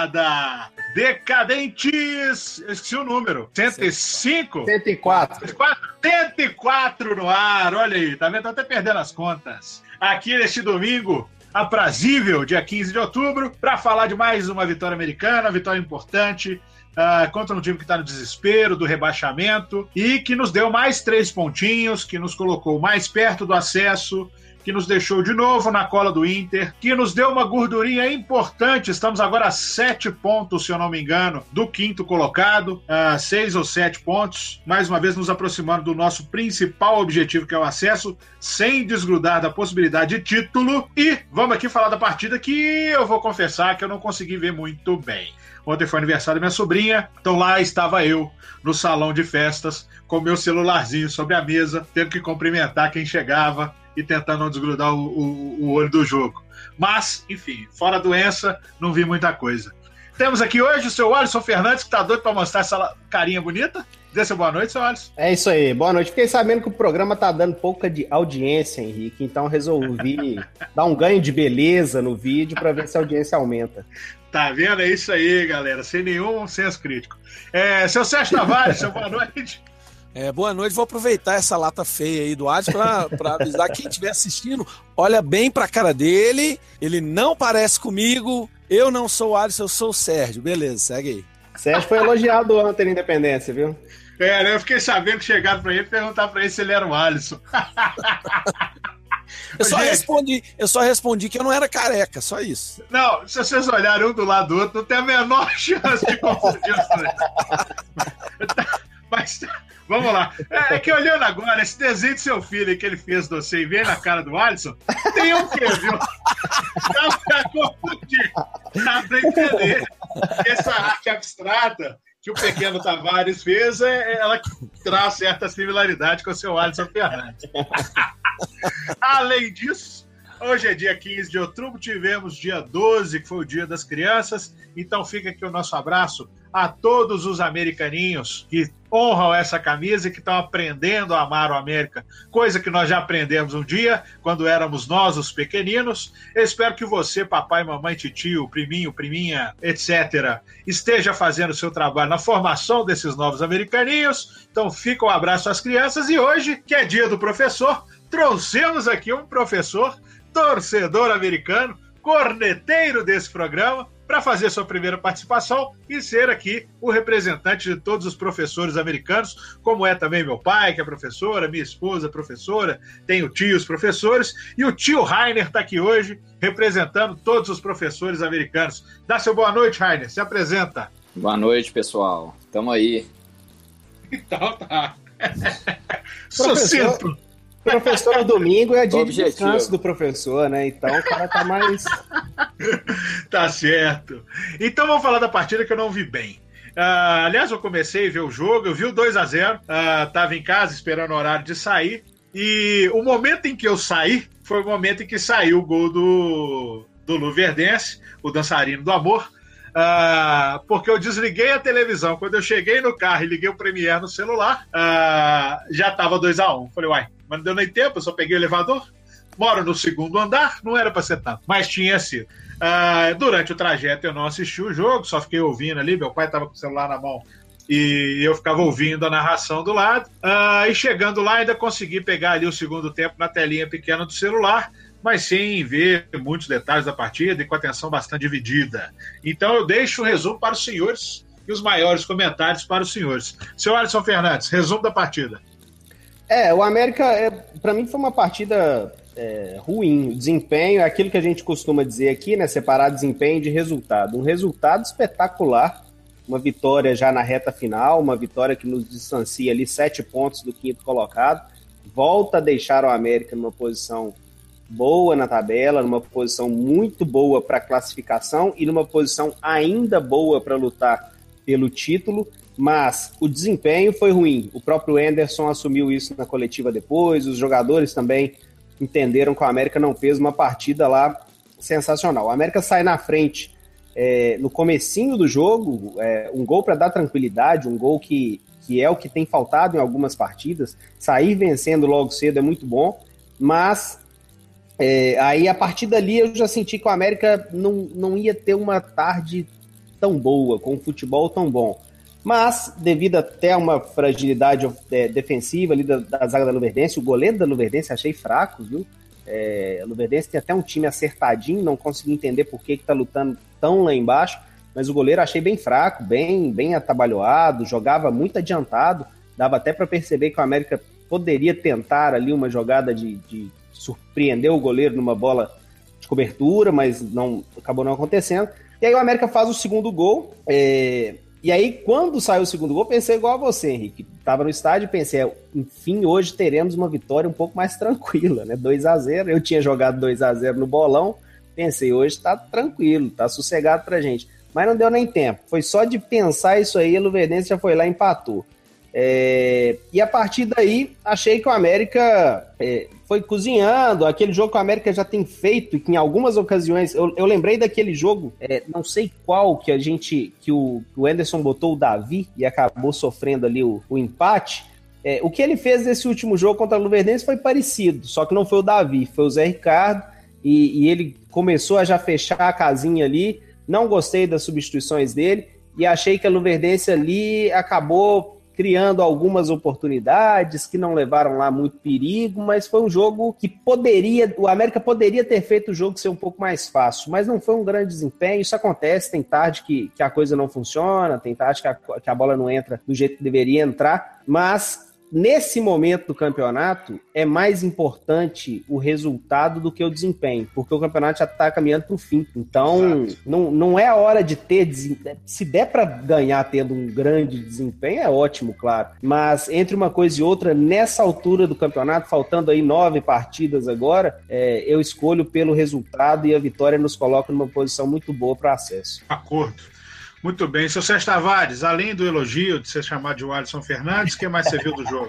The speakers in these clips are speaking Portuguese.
moçada! Decadentes! Eu esqueci o número. 105? 104. 104 no ar, olha aí, tá vendo? Tô até perdendo as contas. Aqui neste domingo aprazível, dia 15 de outubro, para falar de mais uma vitória americana, vitória importante, contra um time que está no desespero do rebaixamento e que nos deu mais 3 pontinhos, que nos colocou mais perto do acesso, que nos deixou de novo na cola do Inter, que nos deu uma gordurinha importante. Estamos agora a 7 pontos, se eu não me engano, do quinto colocado, 6 ou 7 pontos, mais uma vez nos aproximando do nosso principal objetivo, que é o acesso, sem desgrudar da possibilidade de título. E vamos aqui falar da partida que eu vou confessar que eu não consegui ver muito bem. Ontem foi aniversário da minha sobrinha, então lá estava eu, no salão de festas, com meu celularzinho sobre a mesa, tendo que cumprimentar quem chegava e tentando não desgrudar o olho do jogo. Mas, enfim, fora a doença, não vi muita coisa. Temos aqui hoje o seu Alisson Fernandes, que tá doido para mostrar essa carinha bonita. Dê seu boa noite, seu Alisson. É isso aí, boa noite. Fiquei sabendo que o programa tá dando pouca de audiência, Henrique, então resolvi dar um ganho de beleza no vídeo para ver se a audiência aumenta. Tá vendo? É isso aí, galera, sem nenhum senso crítico. Seu Sérgio Tavares, seu boa noite. Boa noite, vou aproveitar essa lata feia aí do Alisson para avisar quem estiver assistindo, olha bem pra cara dele, ele não parece comigo, eu não sou o Alisson, eu sou o Sérgio, beleza, segue aí. Sérgio foi elogiado ontem na Independência, viu? Eu fiquei sabendo que chegaram pra ele e perguntaram pra ele se ele era o Alisson. Eu só respondi que eu não era careca, só isso. Não, se vocês olharem um do lado do outro, não tem a menor chance de confundir os dois. Mas vamos lá. É que olhando agora, esse desenho do seu filho aí que ele fez de você e veio na cara do Alisson, tem um quê, viu? Dá pra confundir. Dá pra entender. Essa arte abstrata que o pequeno Tavares fez, ela traz certa similaridade com o seu Alisson Fernandes. Além disso, hoje é dia 15 de outubro, tivemos dia 12, que foi o Dia das Crianças, então fica aqui o nosso abraço a todos os americaninhos que honram essa camisa e que estão aprendendo a amar o América, coisa que nós já aprendemos um dia, quando éramos nós os pequeninos. Eu espero que você, papai, mamãe, titio, priminho, priminha, etc., esteja fazendo o seu trabalho na formação desses novos americaninhos. Então fica um abraço às crianças e hoje, que é dia do professor, trouxemos aqui um professor, torcedor americano, corneteiro desse programa, para fazer sua primeira participação e ser aqui o representante de todos os professores americanos, como é também meu pai, que é professora, minha esposa, professora, tenho tios professores, e o tio Rainer está aqui hoje, representando todos os professores americanos. Dá seu boa noite, Rainer, se apresenta. Boa noite, pessoal. Tamo aí. Então tá. Sucinto. Professor no domingo é dia de descanso do professor, né? Então o cara tá mais... Tá certo. Então vamos falar da partida que eu não vi bem. Aliás, eu comecei a ver o jogo, eu vi o 2-0, tava em casa esperando o horário de sair, e o momento em que eu saí foi o momento em que saiu o gol do Luverdense, o dançarino do amor, porque eu desliguei a televisão. Quando eu cheguei no carro e liguei o Premiere no celular, já tava 2-1. Falei, uai, mas não deu nem tempo, eu só peguei o elevador. Moro no segundo andar, não era para ser tanto, mas tinha sido. Durante o trajeto eu não assisti o jogo, só fiquei ouvindo ali, meu pai estava com o celular na mão e eu ficava ouvindo a narração do lado. E chegando lá ainda consegui pegar ali o segundo tempo na telinha pequena do celular, mas sem ver muitos detalhes da partida e com atenção bastante dividida. Então eu deixo o resumo para os senhores e os maiores comentários para os senhores. Seu Alisson Fernandes, resumo da partida. O América, para mim, foi uma partida ruim. O desempenho é aquilo que a gente costuma dizer aqui, né? Separar desempenho de resultado. Um resultado espetacular, uma vitória já na reta final, uma vitória que nos distancia ali 7 pontos do quinto colocado, volta a deixar o América numa posição boa na tabela, numa posição muito boa para classificação e numa posição ainda boa para lutar pelo título. Mas o desempenho foi ruim. O próprio Anderson assumiu isso na coletiva depois, os jogadores também entenderam que o América não fez uma partida lá sensacional. O América sai na frente no comecinho do jogo, um gol para dar tranquilidade, um gol que é o que tem faltado em algumas partidas. Sair vencendo logo cedo é muito bom, mas aí a partir dali eu já senti que o América não ia ter uma tarde tão boa, com um futebol tão bom. Mas, devido até a uma fragilidade defensiva ali da zaga da Luverdense, o goleiro da Luverdense achei fraco, viu? A Luverdense tem até um time acertadinho, não consegui entender por que tá lutando tão lá embaixo, mas o goleiro achei bem fraco, bem atabalhoado, jogava muito adiantado, dava até para perceber que o América poderia tentar ali uma jogada de surpreender o goleiro numa bola de cobertura, mas acabou não acontecendo. E aí o América faz o segundo gol, e aí quando saiu o segundo gol, pensei igual a você, Henrique. Estava no estádio e pensei, enfim, hoje teremos uma vitória um pouco mais tranquila, né? 2-0, eu tinha jogado 2-0 no bolão, pensei, hoje tá tranquilo, tá sossegado pra gente. Mas não deu nem tempo, foi só de pensar isso aí, a Luverdense já foi lá e empatou. E a partir daí, achei que o América foi cozinhando, aquele jogo que o América já tem feito, que em algumas ocasiões, eu lembrei daquele jogo, não sei qual, que o Anderson botou o Davi e acabou sofrendo ali o empate. O que ele fez nesse último jogo contra a Luverdense foi parecido, só que não foi o Davi, foi o Zé Ricardo, e ele começou a já fechar a casinha ali. Não gostei das substituições dele, e achei que a Luverdense ali acabou criando algumas oportunidades que não levaram lá muito perigo, mas foi um jogo que o América poderia ter feito o jogo ser um pouco mais fácil, mas não foi um grande desempenho. Isso acontece, tem tarde que a coisa não funciona, tem tarde que a bola não entra do jeito que deveria entrar, mas nesse momento do campeonato é mais importante o resultado do que o desempenho, porque o campeonato já está caminhando para o fim. Então, não é a hora de ter desempenho. Se der para ganhar tendo um grande desempenho, é ótimo, claro. Mas entre uma coisa e outra, nessa altura do campeonato, faltando aí 9 partidas agora, eu escolho pelo resultado e a vitória nos coloca numa posição muito boa para acesso. Acordo. Muito bem. Seu Sérgio Tavares, além do elogio de ser chamado de Alisson Fernandes, o que mais você viu do jogo?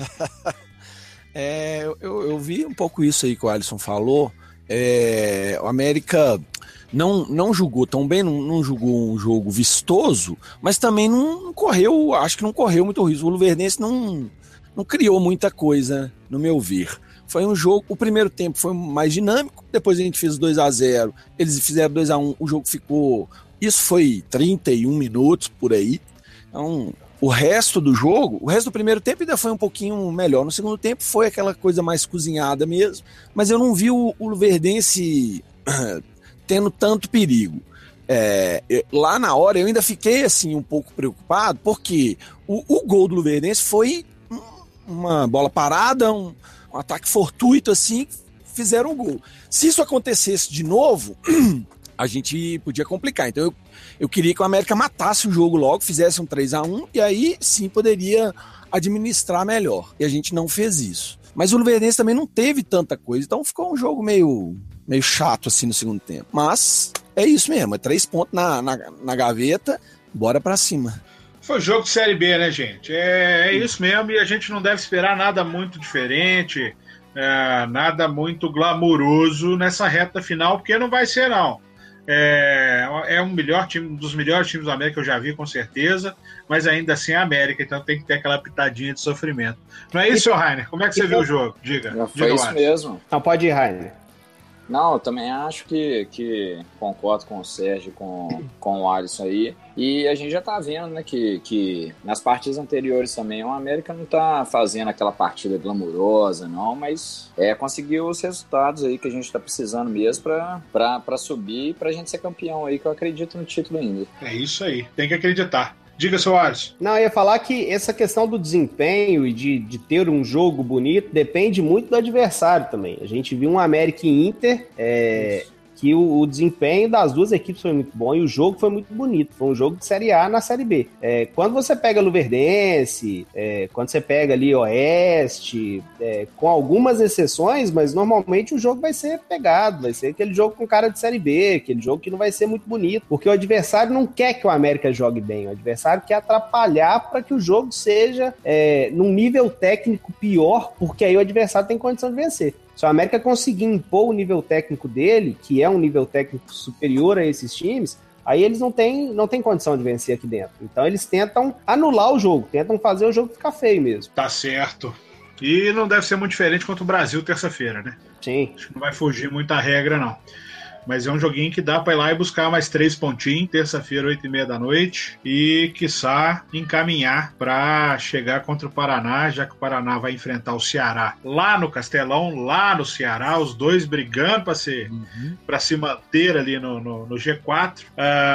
Eu vi um pouco isso aí que o Alisson falou. O América não jogou tão bem, não jogou um jogo vistoso, mas também não correu, acho que não correu muito risco. O Luverdense não criou muita coisa, no meu ver. Foi um jogo, o primeiro tempo foi mais dinâmico, depois a gente fez 2-0, eles fizeram 2-1, o jogo ficou... Isso foi 31 minutos por aí. Então, o resto do jogo, o resto do primeiro tempo ainda foi um pouquinho melhor. No segundo tempo foi aquela coisa mais cozinhada mesmo. Mas eu não vi o Luverdense tendo tanto perigo. Lá na hora eu ainda fiquei assim um pouco preocupado, porque o gol do Luverdense foi uma bola parada, um ataque fortuito assim, fizeram o gol. Se isso acontecesse de novo... a gente podia complicar. Então eu queria que o América matasse o jogo logo, fizesse um 3-1 e aí sim poderia administrar melhor. E a gente não fez isso. Mas o Luverdense também não teve tanta coisa, então ficou um jogo meio chato assim no segundo tempo. Mas é isso mesmo, 3 pontos na gaveta, bora pra cima. Foi jogo de Série B, né, gente? É isso mesmo, e a gente não deve esperar nada muito diferente, nada muito glamouroso nessa reta final, porque não vai ser, não. Um dos melhores times do América que eu já vi, com certeza, mas ainda assim é a América, então tem que ter aquela pitadinha de sofrimento. Não é isso, seu Rainer? Como é que você viu o jogo? Diga. Foi isso mesmo. Não, pode ir, Rainer. Não, eu também acho que concordo com o Sérgio, com o Alisson aí. E a gente já tá vendo, né, que nas partidas anteriores também o América não tá fazendo aquela partida glamurosa, não, mas conseguiu os resultados aí que a gente tá precisando mesmo pra subir e pra gente ser campeão aí, que eu acredito no título ainda. É isso aí, tem que acreditar. Diga, seu Alisson. Não, eu ia falar que essa questão do desempenho e de ter um jogo bonito depende muito do adversário também. A gente viu um América e Inter, que o desempenho das duas equipes foi muito bom e o jogo foi muito bonito. Foi um jogo de Série A na Série B. Quando você pega Luverdense, quando você pega ali Oeste, com algumas exceções, mas normalmente o jogo vai ser pegado, vai ser aquele jogo com cara de Série B, aquele jogo que não vai ser muito bonito, porque o adversário não quer que o América jogue bem, o adversário quer atrapalhar para que o jogo seja num nível técnico pior, porque aí o adversário tem condição de vencer. Se o América conseguir impor o nível técnico dele, que é um nível técnico superior a esses times, aí eles não têm condição de vencer aqui dentro. Então eles tentam anular o jogo, tentam fazer o jogo ficar feio mesmo. Tá certo. E não deve ser muito diferente contra o Brasil terça-feira, né? Sim. Acho que não vai fugir muita regra, não. mas é um joguinho que dá para ir lá e buscar mais 3 pontinhos, terça-feira, 8h30 da noite, e, quiçá, encaminhar para chegar contra o Paraná, já que o Paraná vai enfrentar o Ceará lá no Castelão, lá no Ceará, os dois brigando para se manter ali no G4.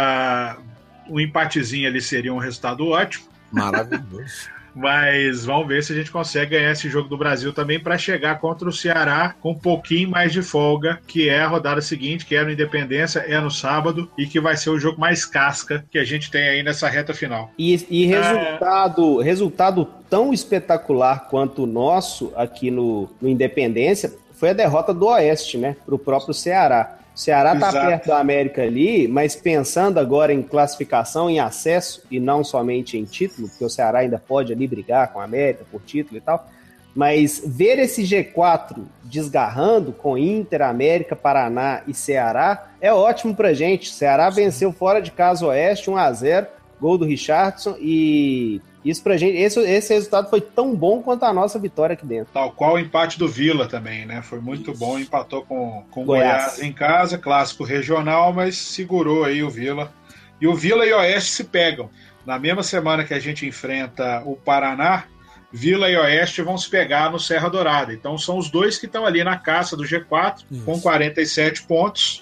Um empatezinho ali seria um resultado ótimo. Maravilhoso. Mas vamos ver se a gente consegue ganhar esse jogo do Brasil também para chegar contra o Ceará com um pouquinho mais de folga, que é a rodada seguinte, que é no Independência, é no sábado, e que vai ser o jogo mais casca que a gente tem aí nessa reta final. E resultado tão espetacular quanto o nosso aqui no Independência foi a derrota do Oeste, né, para o próprio Ceará. O Ceará está perto da América ali, mas pensando agora em classificação, em acesso, e não somente em título, porque o Ceará ainda pode ali brigar com a América por título e tal, mas ver esse G4 desgarrando com Inter, América, Paraná e Ceará é ótimo pra gente. O Ceará venceu fora de casa o Oeste, 1-0, gol do Richardson, e isso pra gente, esse resultado foi tão bom quanto a nossa vitória aqui dentro. Tal qual o empate do Vila também, né? Foi muito bom, empatou com o Goiás em casa, clássico regional, mas segurou aí o Vila. E o Vila e o Oeste se pegam. Na mesma semana que a gente enfrenta o Paraná, Vila e Oeste vão se pegar no Serra Dourada. Então são os dois que estão ali na caça do G4, com 47 pontos.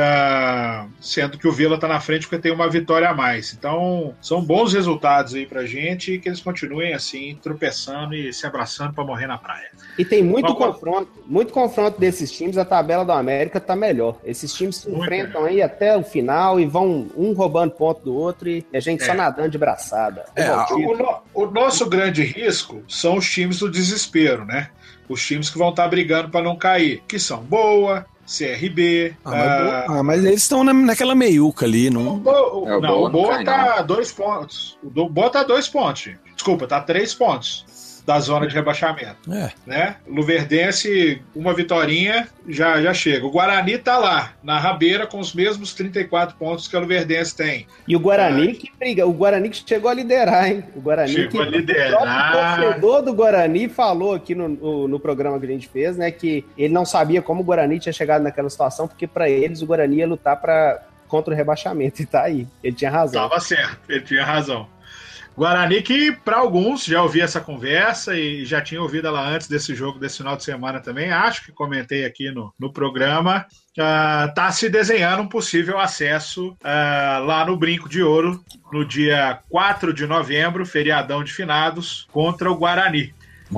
Sendo que o Vila está na frente porque tem uma vitória a mais. Então são bons resultados aí pra gente, e que eles continuem assim, tropeçando e se abraçando para morrer na praia. E tem muito confronto desses times. A tabela do América tá melhor. Esses times se enfrentam aí até o final e vão um roubando ponto do outro, e a gente só nadando de braçada. O nosso grande risco são os times do desespero, né? Os times que vão estar brigando para não cair, que são Boa, CRB. Mas eles estão naquela meiuca ali, não? O Boa tá 2 pontos. O Boa tá 2 pontos, gente. Desculpa, tá 3 pontos da zona de rebaixamento. Né? Luverdense, uma vitorinha, já chega. O Guarani tá lá, na rabeira, com os mesmos 34 pontos que a Luverdense tem. E o Guarani que briga, o Guarani que chegou a liderar, hein? O Guarani chegou a liderar. O torcedor do Guarani falou aqui no programa que a gente fez, né, que ele não sabia como o Guarani tinha chegado naquela situação, porque para eles o Guarani ia lutar contra o rebaixamento, e tá aí. Ele tinha razão. Tava certo, ele tinha razão. Guarani que, para alguns, já ouvi essa conversa e já tinha ouvido ela antes desse jogo, desse final de semana também, acho que comentei aqui no programa, tá se desenhando um possível acesso lá no Brinco de Ouro, no dia 4 de novembro, feriadão de finados, contra o Guarani.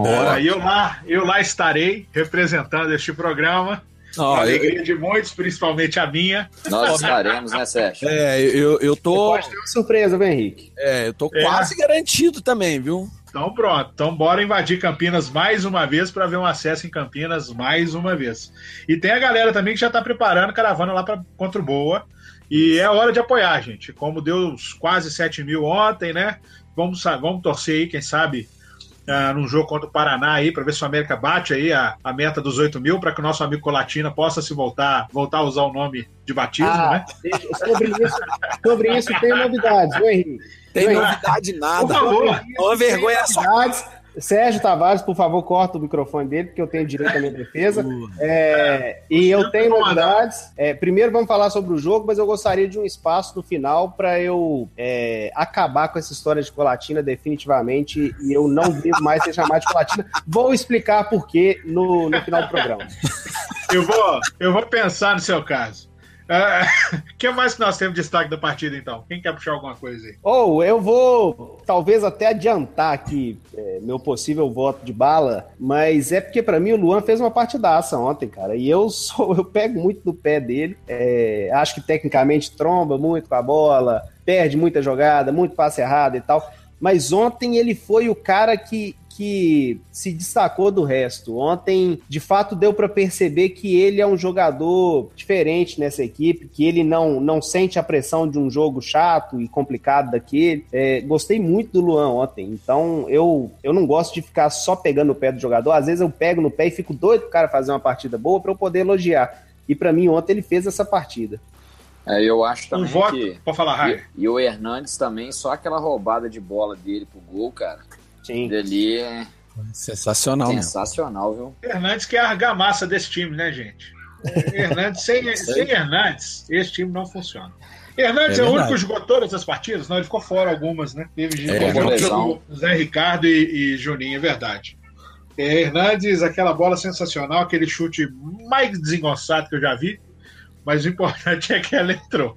Eu lá estarei representando este programa. A alegria de muitos, principalmente a minha. Nós estaremos, né, Sérgio? Eu tô... Pode ter uma surpresa, viu, Henrique? Eu tô quase garantido também, viu? Então pronto, então bora invadir Campinas mais uma vez para ver um acesso em Campinas mais uma vez. E tem a galera também que já tá preparando caravana lá contra o Boa, e é hora de apoiar, gente. Como deu quase 7 mil ontem, né? Vamos torcer aí, quem sabe... num jogo contra o Paraná aí, para ver se o América bate aí a meta dos 8 mil, para que o nosso amigo Colatina possa se voltar a usar o nome de batismo, né? Sobre isso tem novidades, viu, Henrique? Tem novidade nada. Por favor. Uma vergonha só. Sérgio Tavares, por favor, corta o microfone dele, porque eu tenho direito à minha defesa. E eu tenho novidades. Primeiro vamos falar sobre o jogo, mas eu gostaria de um espaço no final para eu acabar com essa história de Colatina definitivamente, e eu não devo mais ser chamado de Colatina. Vou explicar por quê no final do programa. Eu vou pensar no seu caso. O que mais que nós temos de destaque da partida, então? Quem quer puxar alguma coisa aí? Eu vou talvez até adiantar aqui meu possível voto de bala, mas é porque pra mim o Luan fez uma partidaça ontem, cara, e eu pego muito no pé dele, acho que tecnicamente tromba muito com a bola, perde muita jogada, muito passe errado e tal, mas ontem ele foi o cara que se destacou do resto. Ontem, de fato, deu para perceber que ele é um jogador diferente nessa equipe, que ele não sente a pressão de um jogo chato e complicado daquele. Gostei muito do Luan ontem, então eu não gosto de ficar só pegando no pé do jogador. Às vezes eu pego no pé e fico doido pro cara fazer uma partida boa para eu poder elogiar. E para mim, ontem ele fez essa partida. Eu acho também que... Pode falar, Raio. E o Hernandes também, só aquela roubada de bola dele pro gol, cara. Sim. Dali é sensacional, sensacional, viu? Hernandes que é a argamassa desse time, né, gente? Hernandes, sem Hernandes, esse time não funciona. Hernandes é o único que jogou todas as partidas? Não, ele ficou fora algumas, né? Teve jogou Zé Ricardo e Juninho, é verdade. Hernandes, aquela bola sensacional, aquele chute mais desengonçado que eu já vi, mas o importante é que ela entrou.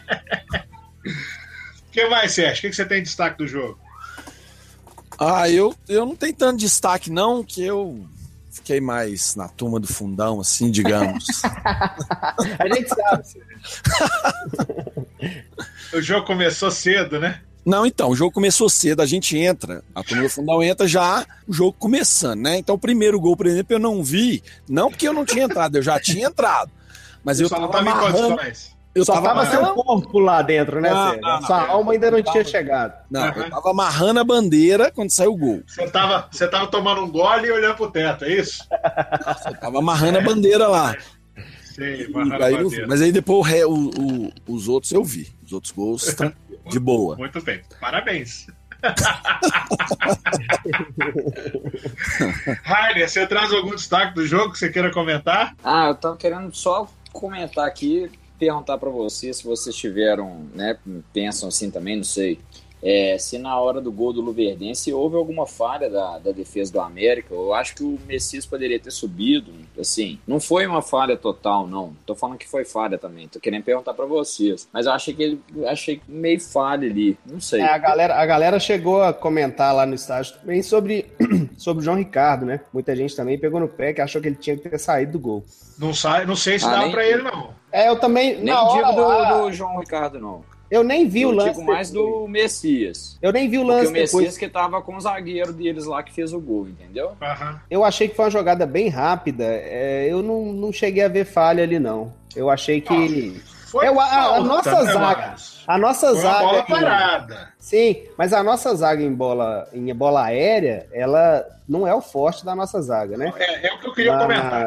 O que mais, Sérgio? O que você tem de destaque do jogo? Eu não tenho tanto destaque, não, que eu fiquei mais na turma do fundão, assim, digamos. A gente sabe. O jogo começou cedo, né? Não, então, o jogo começou cedo, a gente entra, a turma do fundão entra já, o jogo começando, né? Então, o primeiro gol, por exemplo, eu não vi, não porque eu não tinha entrado, eu já tinha entrado, mas eu tava amarrando... Eu só tava seu corpo lá dentro, né, Sérgio? Sua alma ainda não tinha chegado. Não, eu tava amarrando a bandeira quando saiu o gol. Você tava tomando um gole e olhando pro teto, é isso? Eu tava amarrando a bandeira lá. Sim, mas aí depois os outros eu vi. Os outros gols de boa. Muito bem, parabéns. Rainer, você traz algum destaque do jogo que você queira comentar? Eu tava querendo só comentar aqui, perguntar para vocês se vocês tiveram, né, pensam assim também, não sei, se na hora do gol do Luverdense houve alguma falha da defesa do América. Eu acho que o Messias poderia ter subido, assim, não foi uma falha total, não, tô falando que foi falha também, tô querendo perguntar para vocês, mas eu achei meio falha ali, não sei. A galera chegou a comentar lá no estádio também sobre o João Ricardo, né, muita gente também pegou no pé que achou que ele tinha que ter saído do gol. Não sei se dá para ele, não. Eu também... Nem digo do João Ricardo, não. Eu nem vi o lance. Eu digo mais do Messias. Eu nem vi o lance depois. Porque o Messias que tava com o zagueiro deles lá que fez o gol, entendeu? Uhum. Eu achei que foi uma jogada bem rápida. Eu não cheguei a ver falha ali, a nossa zaga. A nossa zaga. Bola parada. Sim, mas a nossa zaga em bola aérea, ela não é o forte da nossa zaga, né? É o que eu queria comentar.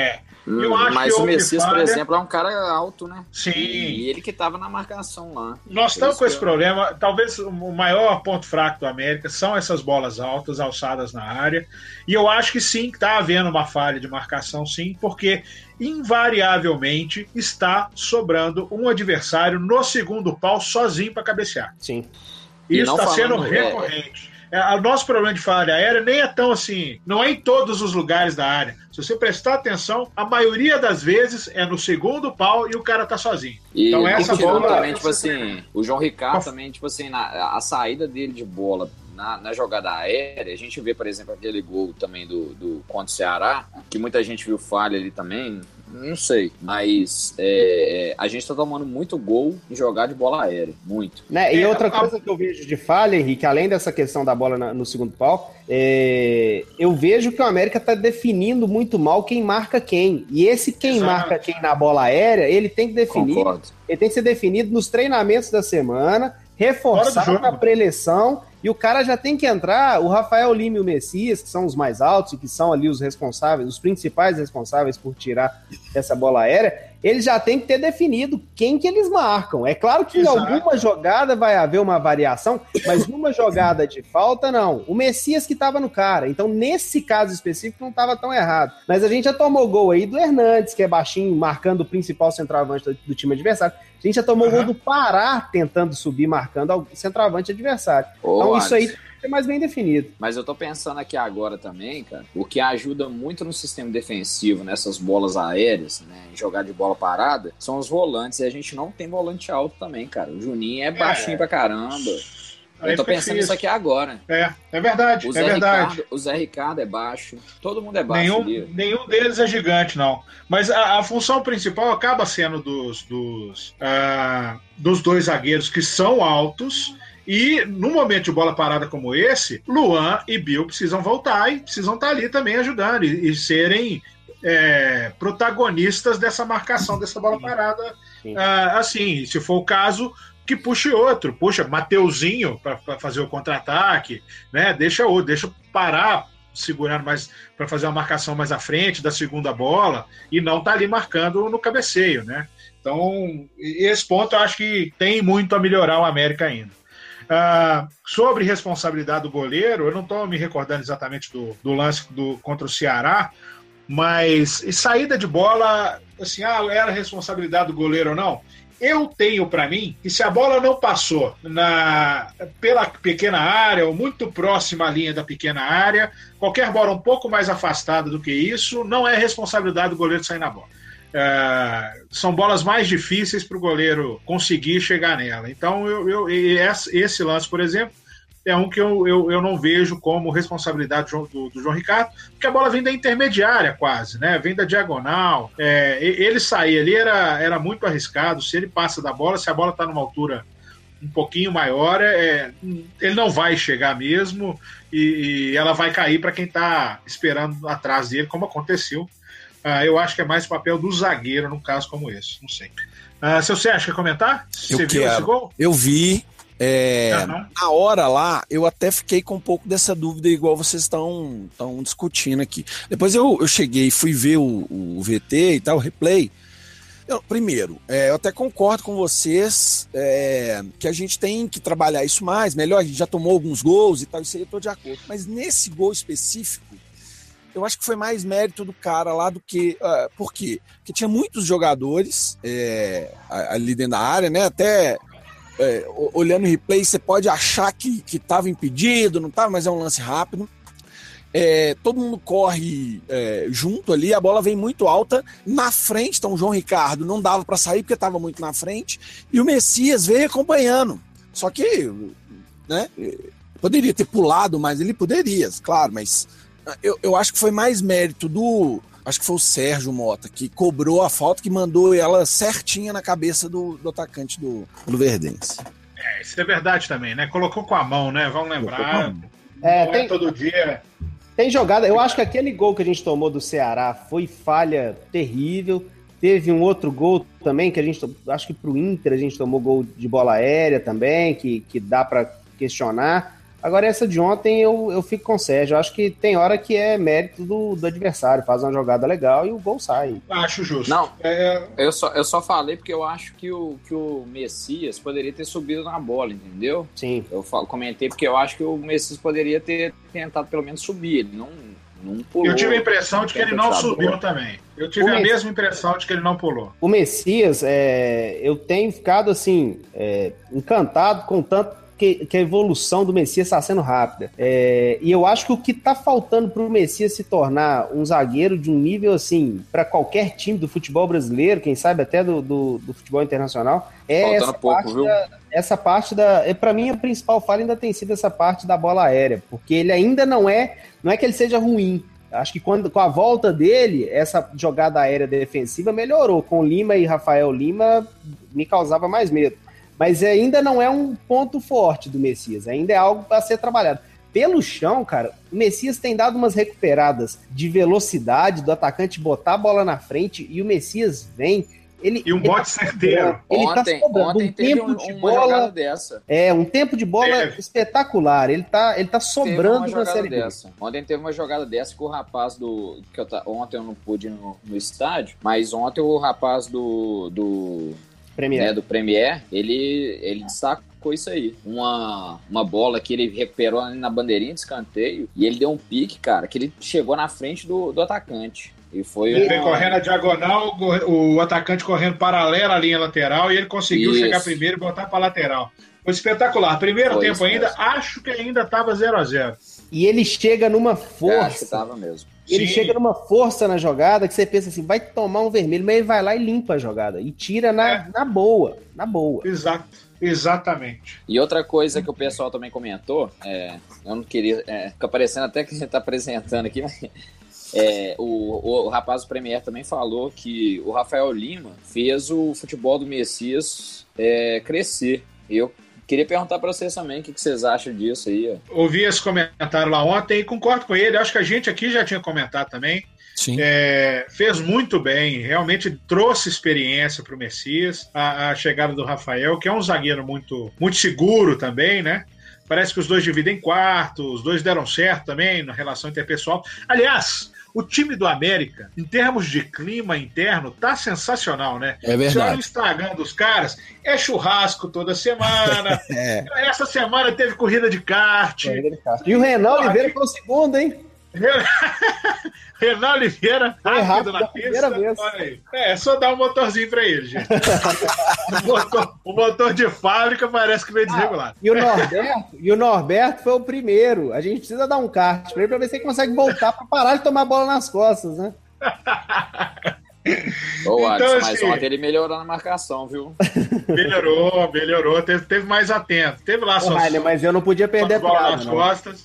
Mas o Messias, por exemplo, é um cara alto, né? Sim. E ele que tava na marcação lá. Nós estamos com esse problema. Talvez o maior ponto fraco do América são essas bolas altas, alçadas na área. E eu acho que sim, está havendo uma falha de marcação, sim, porque invariavelmente está sobrando um adversário no segundo pau sozinho para cabecear. Sim. Isso está sendo recorrente. O nosso problema de falha aérea nem é tão assim, não é em todos os lugares da área. Se você prestar atenção, a maioria das vezes é no segundo pau e o cara tá sozinho. Então essa bola também, tipo assim, o João Ricardo também, tipo assim, a saída dele de bola na jogada aérea, a gente vê, por exemplo, aquele gol também do contra o Ceará, que muita gente viu falha ali também, não sei, mas a gente tá tomando muito gol em jogar de bola aérea, muito. Né? E outra coisa que eu vejo de falha, Henrique, além dessa questão da bola no segundo pau, eu vejo que o América tá definindo muito mal quem marca quem. E esse quem marca quem na bola aérea, ele tem que definir. Concordo. Ele tem que ser definido nos treinamentos da semana, reforçado na preleção, e o cara já tem que entrar, o Rafael Lima e o Messias, que são os mais altos e que são ali os responsáveis, os principais responsáveis por tirar essa bola aérea, eles já tem que ter definido quem que eles marcam. É claro que em alguma jogada vai haver uma variação, mas numa jogada de falta, não. O Messias que estava no cara. Então, nesse caso específico, não estava tão errado. Mas a gente já tomou gol aí do Hernandes, que é baixinho, marcando o principal centroavante do time adversário. A gente já tomou gol do Pará, tentando subir, marcando o centroavante adversário. Então, isso aí é mais bem definido. Mas eu tô pensando aqui agora também, cara, o que ajuda muito no sistema defensivo, nessas bolas aéreas, né, em jogar de bola parada, são os volantes, e a gente não tem volante alto também, cara. O Juninho é baixinho pra caramba. Eu tô pensando nisso aqui agora. É verdade, o Zé Ricardo é baixo, todo mundo é baixo. Nenhum deles é gigante, não. Mas a função principal acaba sendo dos dois zagueiros que são altos. E no momento de bola parada como esse, Luan e Bill precisam voltar e precisam estar ali também ajudando e serem protagonistas dessa marcação, dessa bola parada. Assim, se for o caso, que puxe outro. Puxa, Mateuzinho para fazer o contra-ataque, né? Deixa parar, segurando mais para fazer uma marcação mais à frente da segunda bola e não tá ali marcando no cabeceio, né? Então, esse ponto eu acho que tem muito a melhorar o América ainda. Sobre responsabilidade do goleiro, eu não estou me recordando exatamente do lance contra o Ceará, mas saída de bola assim, era responsabilidade do goleiro ou não. Eu tenho para mim que se a bola não passou pela pequena área ou muito próxima à linha da pequena área, qualquer bola um pouco mais afastada do que isso, não é responsabilidade do goleiro sair na bola. São bolas mais difíceis para o goleiro conseguir chegar nela. Então, esse lance, por exemplo, é um que eu não vejo como responsabilidade do João Ricardo, porque a bola vem da intermediária quase, né? Vem da diagonal. Ele sair ali era muito arriscado. Se ele passa da bola, se a bola está numa altura um pouquinho maior, ele não vai chegar mesmo e ela vai cair para quem está esperando atrás dele, como aconteceu. Eu acho que é mais papel do zagueiro num caso como esse, não sei. Seu Sérgio, quer comentar? Você viu esse gol? Eu vi. Na hora lá, eu até fiquei com um pouco dessa dúvida, igual vocês estão discutindo aqui. Depois eu cheguei e fui ver o VT e tal, o replay. Primeiro, eu até concordo com vocês que a gente tem que trabalhar isso mais, melhor, a gente já tomou alguns gols e tal, isso aí eu tô de acordo. Mas nesse gol específico, eu acho que foi mais mérito do cara lá do que... por quê? Porque tinha muitos jogadores ali dentro da área, né? Até... olhando o replay, você pode achar que estava impedido, não estava, mas é um lance rápido. Todo mundo corre junto ali, a bola vem muito alta na frente, então o João Ricardo não dava para sair porque estava muito na frente, e o Messias veio acompanhando. Só que, né, poderia ter pulado, mas ele poderia, claro, mas eu acho que foi mais mérito acho que foi o Sérgio Mota, que cobrou a falta, que mandou ela certinha na cabeça do atacante do Luverdense. Isso é verdade também, né? Colocou com a mão, né? Vamos lembrar. Tem todo dia. Tem jogada. Eu acho que aquele gol que a gente tomou do Ceará foi falha terrível. Teve um outro gol também que a gente, acho que pro Inter a gente tomou gol de bola aérea também, que dá para questionar. Agora, essa de ontem eu fico com o Sérgio. Eu acho que tem hora que é mérito do adversário, faz uma jogada legal e o gol sai. Acho justo. Não, eu só falei porque eu acho que o Messias poderia ter subido na bola, entendeu? Sim. Eu comentei porque eu acho que o Messias poderia ter tentado pelo menos subir. Ele não pulou. Eu tive a impressão de que ele não subiu também. Eu tive a mesma impressão de que ele não pulou. O Messias, eu tenho ficado assim, encantado com tanto que a evolução do Messias está sendo rápida. E eu acho que o que está faltando para o Messias se tornar um zagueiro de um nível assim, para qualquer time do futebol brasileiro, quem sabe até do futebol internacional, essa parte para mim, a principal falha ainda tem sido essa parte da bola aérea, porque ele ainda não é que ele seja ruim. Acho que com a volta dele, essa jogada aérea defensiva melhorou. Com Lima e Rafael Lima, me causava mais medo. Mas ainda não é um ponto forte do Messias, ainda é algo para ser trabalhado. Pelo chão, cara, o Messias tem dado umas recuperadas de velocidade do atacante botar a bola na frente e o Messias vem... E um bote certeiro. Ontem teve uma jogada dessa. Um tempo de bola espetacular. Ele tá sobrando na Série B. Ontem teve uma jogada dessa que o rapaz ontem eu não pude ir no estádio, mas ontem o rapaz do Premier, do Premier, ele destacou isso aí. Uma bola que ele recuperou ali na bandeirinha de escanteio e ele deu um pique, cara, que ele chegou na frente do atacante. Ele veio correndo a diagonal, o atacante correndo paralelo à linha lateral e ele conseguiu chegar primeiro e botar para lateral. Foi espetacular. Primeiro tempo ainda, acho que ainda estava 0-0. E ele chega numa força. Acho que estava mesmo. Ele chega numa força na jogada que você pensa assim, vai tomar um vermelho, mas ele vai lá e limpa a jogada. E tira na boa. Na boa. Exatamente. E outra coisa que o pessoal também comentou, eu não queria... fica parecendo até que a gente está apresentando aqui, mas... o rapaz do Premier também falou que o Rafael Lima fez o futebol do Messias crescer. E eu queria perguntar para vocês também o que vocês acham disso aí. Ouvi esse comentário lá ontem e concordo com ele. Acho que a gente aqui já tinha comentado também. Sim. Fez muito bem, realmente trouxe experiência para o Messias. A chegada do Rafael, que é um zagueiro muito, muito seguro também, né? Parece que os dois dividem quarto, os dois deram certo também na relação interpessoal. Aliás, o time do América, em termos de clima interno, tá sensacional, né? É verdade. Se olha o Instagram dos caras, é churrasco toda semana. Essa semana teve corrida de kart. E o Renan Oliveira foi o segundo, hein? Renan Oliveira, rápido na primeira pista. vez. Olha aí. É só dar um motorzinho pra ele, gente. o motor de fábrica parece que veio desregulado. E o Norberto foi o primeiro. A gente precisa dar um kart pra ele pra ver se ele consegue voltar pra parar de tomar bola nas costas, né? Ô, Alisson, Então, mas assim, ontem ele melhorou na marcação, viu? Melhorou. Teve mais atento. Teve lá só. Mas eu não podia perder a bola piada, nas não. costas.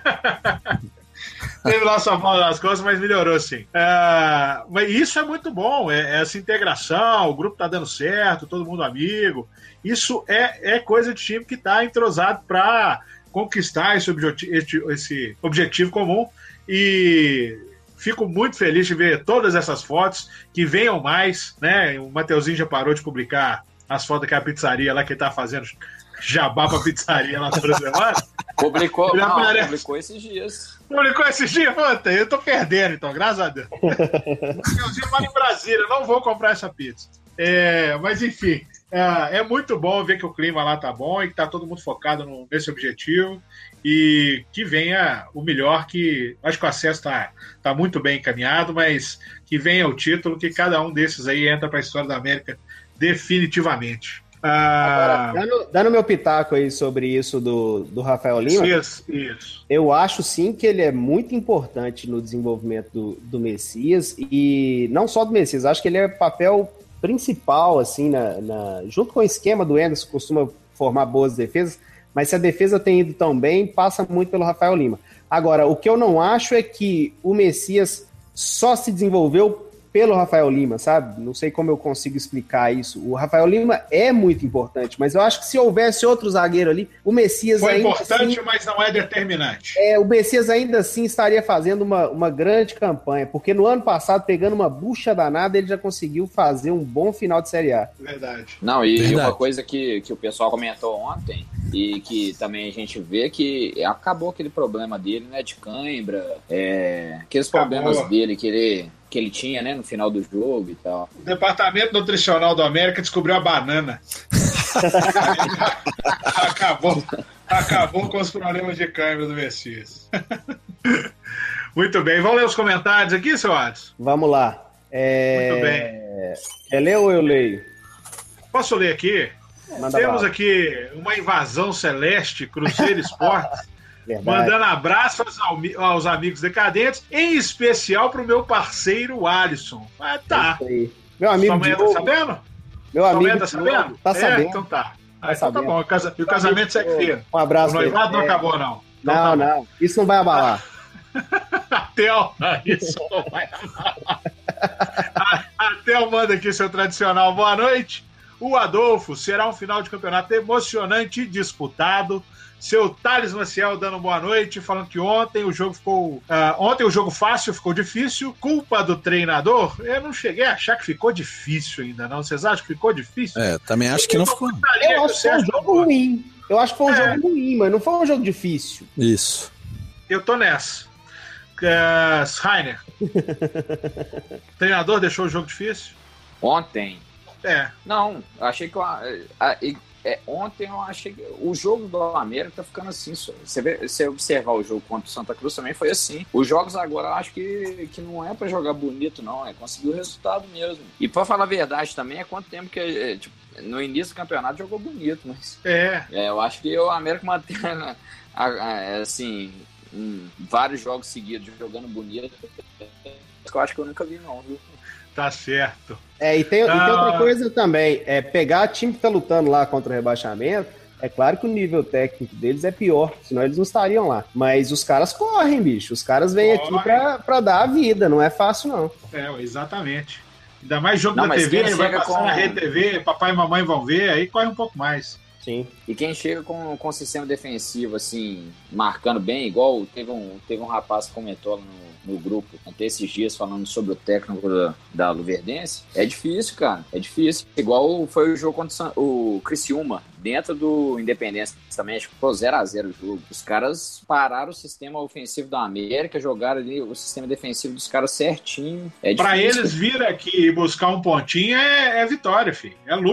Teve lá sua bola nas costas, mas melhorou sim. Mas isso é muito bom, essa integração, o grupo tá dando certo, todo mundo amigo. Isso é coisa de time que tá entrosado para conquistar esse objetivo comum. E fico muito feliz de ver todas essas fotos, que venham mais, né? O Mateuzinho já parou de publicar as fotos daquela pizzaria lá que ele tá fazendo jabá pra pizzaria lá toda semana. Publicou esses dias. Publicou esses dias? Puta, eu tô perdendo, então, graças a Deus. Eu moro em Brasília, não vou comprar essa pizza. Mas, enfim, é muito bom ver que o clima lá tá bom e que tá todo mundo focado nesse objetivo e que venha o melhor, que acho que o acesso tá muito bem encaminhado, mas que venha o título, que cada um desses aí entra pra história da América definitivamente. Agora, dando meu pitaco aí sobre isso do Rafael Lima, Isso. Eu acho sim que ele é muito importante no desenvolvimento do Messias, e não só do Messias, acho que ele é papel principal, assim, junto com o esquema do Anderson, que costuma formar boas defesas, mas se a defesa tem ido tão bem, passa muito pelo Rafael Lima. Agora, o que eu não acho é que o Messias só se desenvolveu pelo Rafael Lima, sabe? Não sei como eu consigo explicar isso. O Rafael Lima é muito importante, mas eu acho que se houvesse outro zagueiro ali, o Messias foi ainda importante, assim, mas não é determinante. O Messias ainda assim estaria fazendo uma grande campanha, porque no ano passado, pegando uma bucha danada, ele já conseguiu fazer um bom final de Série A. Verdade. Não, e uma coisa que o pessoal comentou ontem, e que também a gente vê que acabou aquele problema dele, né, de cãibra, aqueles problemas dele que ele tinha, né, no final do jogo e tal. O Departamento Nutricional do América descobriu a banana. acabou com os problemas de câimbra do Messias. Muito bem. Vamos ler os comentários aqui, seu Alisson? Vamos lá. Muito bem. Quer ler ou eu leio? Posso ler aqui? Manda Temos bala. aqui uma invasão celeste, Cruzeiro Esportes. Verdade. Mandando abraços aos amigos decadentes, em especial pro meu parceiro Alisson. Tá. Isso aí. Meu amigo Sua mulher tá sabendo? Meu Sua amigo mulher tá sabendo? Tá sabendo. Então tá. Tá Então tá sabendo. bom. E o casamento segue firme. Um abraço. O noivado pra ele. não acabou, não. Então tá bom. Não. Isso não vai abalar. Isso não vai abalar. Theo manda aqui seu tradicional boa noite. O Adolfo, será um final de campeonato emocionante e disputado. Seu Thales Maciel dando boa noite, falando que ontem o jogo ficou. Ontem o jogo fácil ficou difícil. Culpa do treinador? Eu não cheguei a achar que ficou difícil ainda, não. Vocês acham que ficou difícil? Também acho que não ficou. Eu acho que foi um jogo ruim. Eu acho que foi um jogo ruim, mas não foi um jogo difícil. Isso. Eu tô nessa. Rainer. O treinador deixou o jogo difícil? Ontem. Não, achei que ontem eu achei que o jogo do América tá ficando assim. Você observar o jogo contra o Santa Cruz também foi assim. Os jogos agora eu acho que não é pra jogar bonito, não. É conseguir o resultado mesmo. E pra falar a verdade também, é quanto tempo que no início do campeonato jogou bonito, mas eu acho que o América mantém assim, vários jogos seguidos jogando bonito. Eu acho que eu nunca vi, não, viu? Tá certo. E tem outra coisa também, pegar time que tá lutando lá contra o rebaixamento, é claro que o nível técnico deles é pior, senão eles não estariam lá. Mas os caras correm, bicho. Os caras vêm aqui pra dar a vida, não é fácil, não. Exatamente. Ainda mais jogo da TV, vai passar na Rede TV, papai e mamãe vão ver, aí corre um pouco mais. Sim. E quem chega com sistema defensivo, assim, marcando bem, igual teve um rapaz que comentou lá no grupo até esses dias falando sobre o técnico da Luverdense, é difícil, cara, é difícil. Igual foi o jogo contra o Criciúma, dentro do Independência também, acho que foi 0-0 o jogo. Os caras pararam o sistema ofensivo da América, jogaram ali o sistema defensivo dos caras certinho. É difícil. Pra eles vir aqui e buscar um pontinho é vitória, filho, é lucro.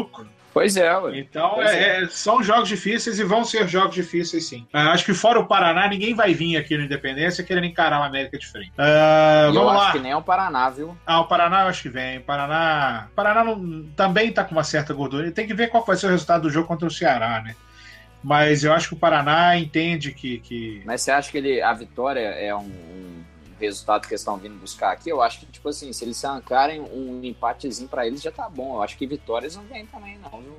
Pois é, ué. Então, são jogos difíceis e vão ser jogos difíceis, sim. Acho que fora o Paraná, ninguém vai vir aqui no Independência querendo encarar o América de frente. Vamos lá. Acho que nem é o Paraná, viu? O Paraná eu acho que vem. O Paraná também tá com uma certa gordura. Tem que ver qual vai ser o resultado do jogo contra o Ceará, né? Mas eu acho que o Paraná entende que... Mas você acha que a vitória é um resultado que eles estão vindo buscar aqui? Eu acho que, tipo assim, se eles arrancarem um empatezinho pra eles, já tá bom. Eu acho que vitórias não vem também, não, viu?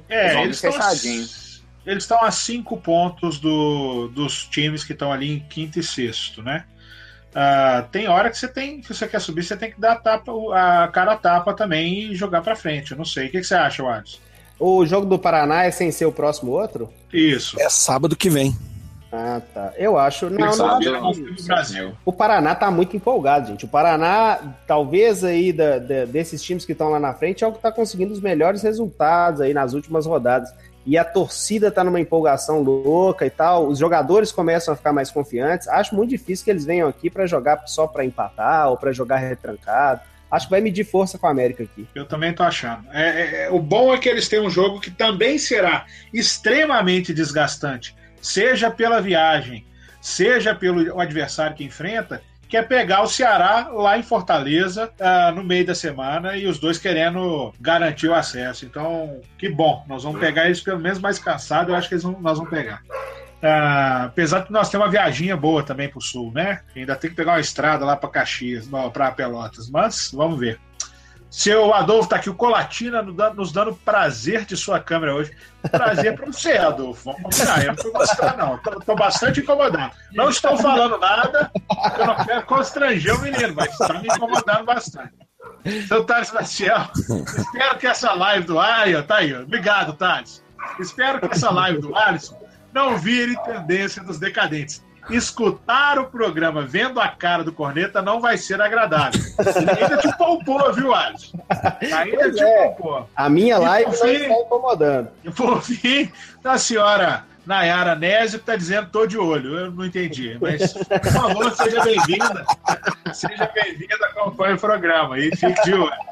Eles estão a 5 pontos dos times que estão ali em quinto e sexto, né? Tem hora que se você quer subir, você tem que dar a cara a tapa também e jogar pra frente. Eu não sei. O que você acha, Wadson? O jogo do Paraná é sem ser o próximo outro? Isso. É sábado que vem. Tá. Eu acho... Não, Brasil. O Paraná tá muito empolgado, gente. O Paraná, talvez aí desses times que estão lá na frente, é o que tá conseguindo os melhores resultados aí nas últimas rodadas. E a torcida tá numa empolgação louca e tal. Os jogadores começam a ficar mais confiantes. Acho muito difícil que eles venham aqui para jogar só para empatar ou para jogar retrancado. Acho que vai medir força com a América aqui. Eu também tô achando. O bom é que eles têm um jogo que também será extremamente desgastante, seja pela viagem, seja pelo adversário que enfrenta, que é pegar o Ceará lá em Fortaleza no meio da semana e os dois querendo garantir o acesso. Então, que bom. Nós vamos pegar eles pelo menos mais cansados, eu acho que nós vamos pegar. Apesar que nós temos uma viaginha boa também pro sul, né? Ainda tem que pegar uma estrada lá para Caxias, para Pelotas, mas vamos ver. Seu Adolfo tá aqui, o Colatina nos dando prazer de sua câmera hoje. Prazer para você, Adolfo. Vamos combinar. Eu não fui mostrar, não. Tô bastante incomodado. Não estou falando nada, eu não quero constranger o menino, mas está me incomodando bastante. Seu Thales Maciel, espero que essa live do Alisson, tá aí, ó. Obrigado, Thales. Espero que essa live do Alisson não vire tendência dos decadentes. Escutar o programa vendo a cara do Corneta não vai ser agradável. Ele ainda te poupou, viu, Alisson? Ainda te poupou. A minha live não está incomodando. Por fim, da senhora Nayara Nésio, que está dizendo tô de olho. Eu não entendi, mas por favor, seja bem-vinda. Seja bem-vinda, acompanhe o programa e fique de olho.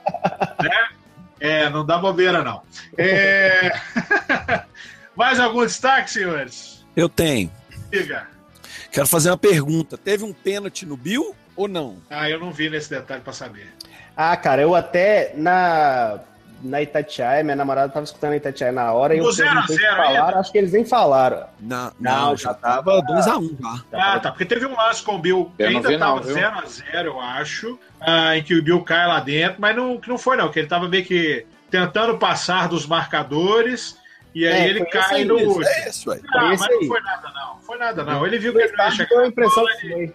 Né? Não dá bobeira, não. Mais algum destaque, senhores? Eu tenho. Diga. Quero fazer uma pergunta. Teve um pênalti no Bill ou não? Eu não vi nesse detalhe para saber. Cara, eu até na Itatiaia, minha namorada estava escutando a Itatiaia na hora e eu acho que eles nem falaram. Não, já tava 2-1 já. Tá, porque teve um lance com o Bill que ainda tava 0-0, eu acho, em que o Bill cai lá dentro, mas que não foi não, que ele tava meio que tentando passar dos marcadores e aí ele cai no último. Mas não foi nada não. Foi nada não. Ele viu que ele não ia chegar. Deu a impressão que foi.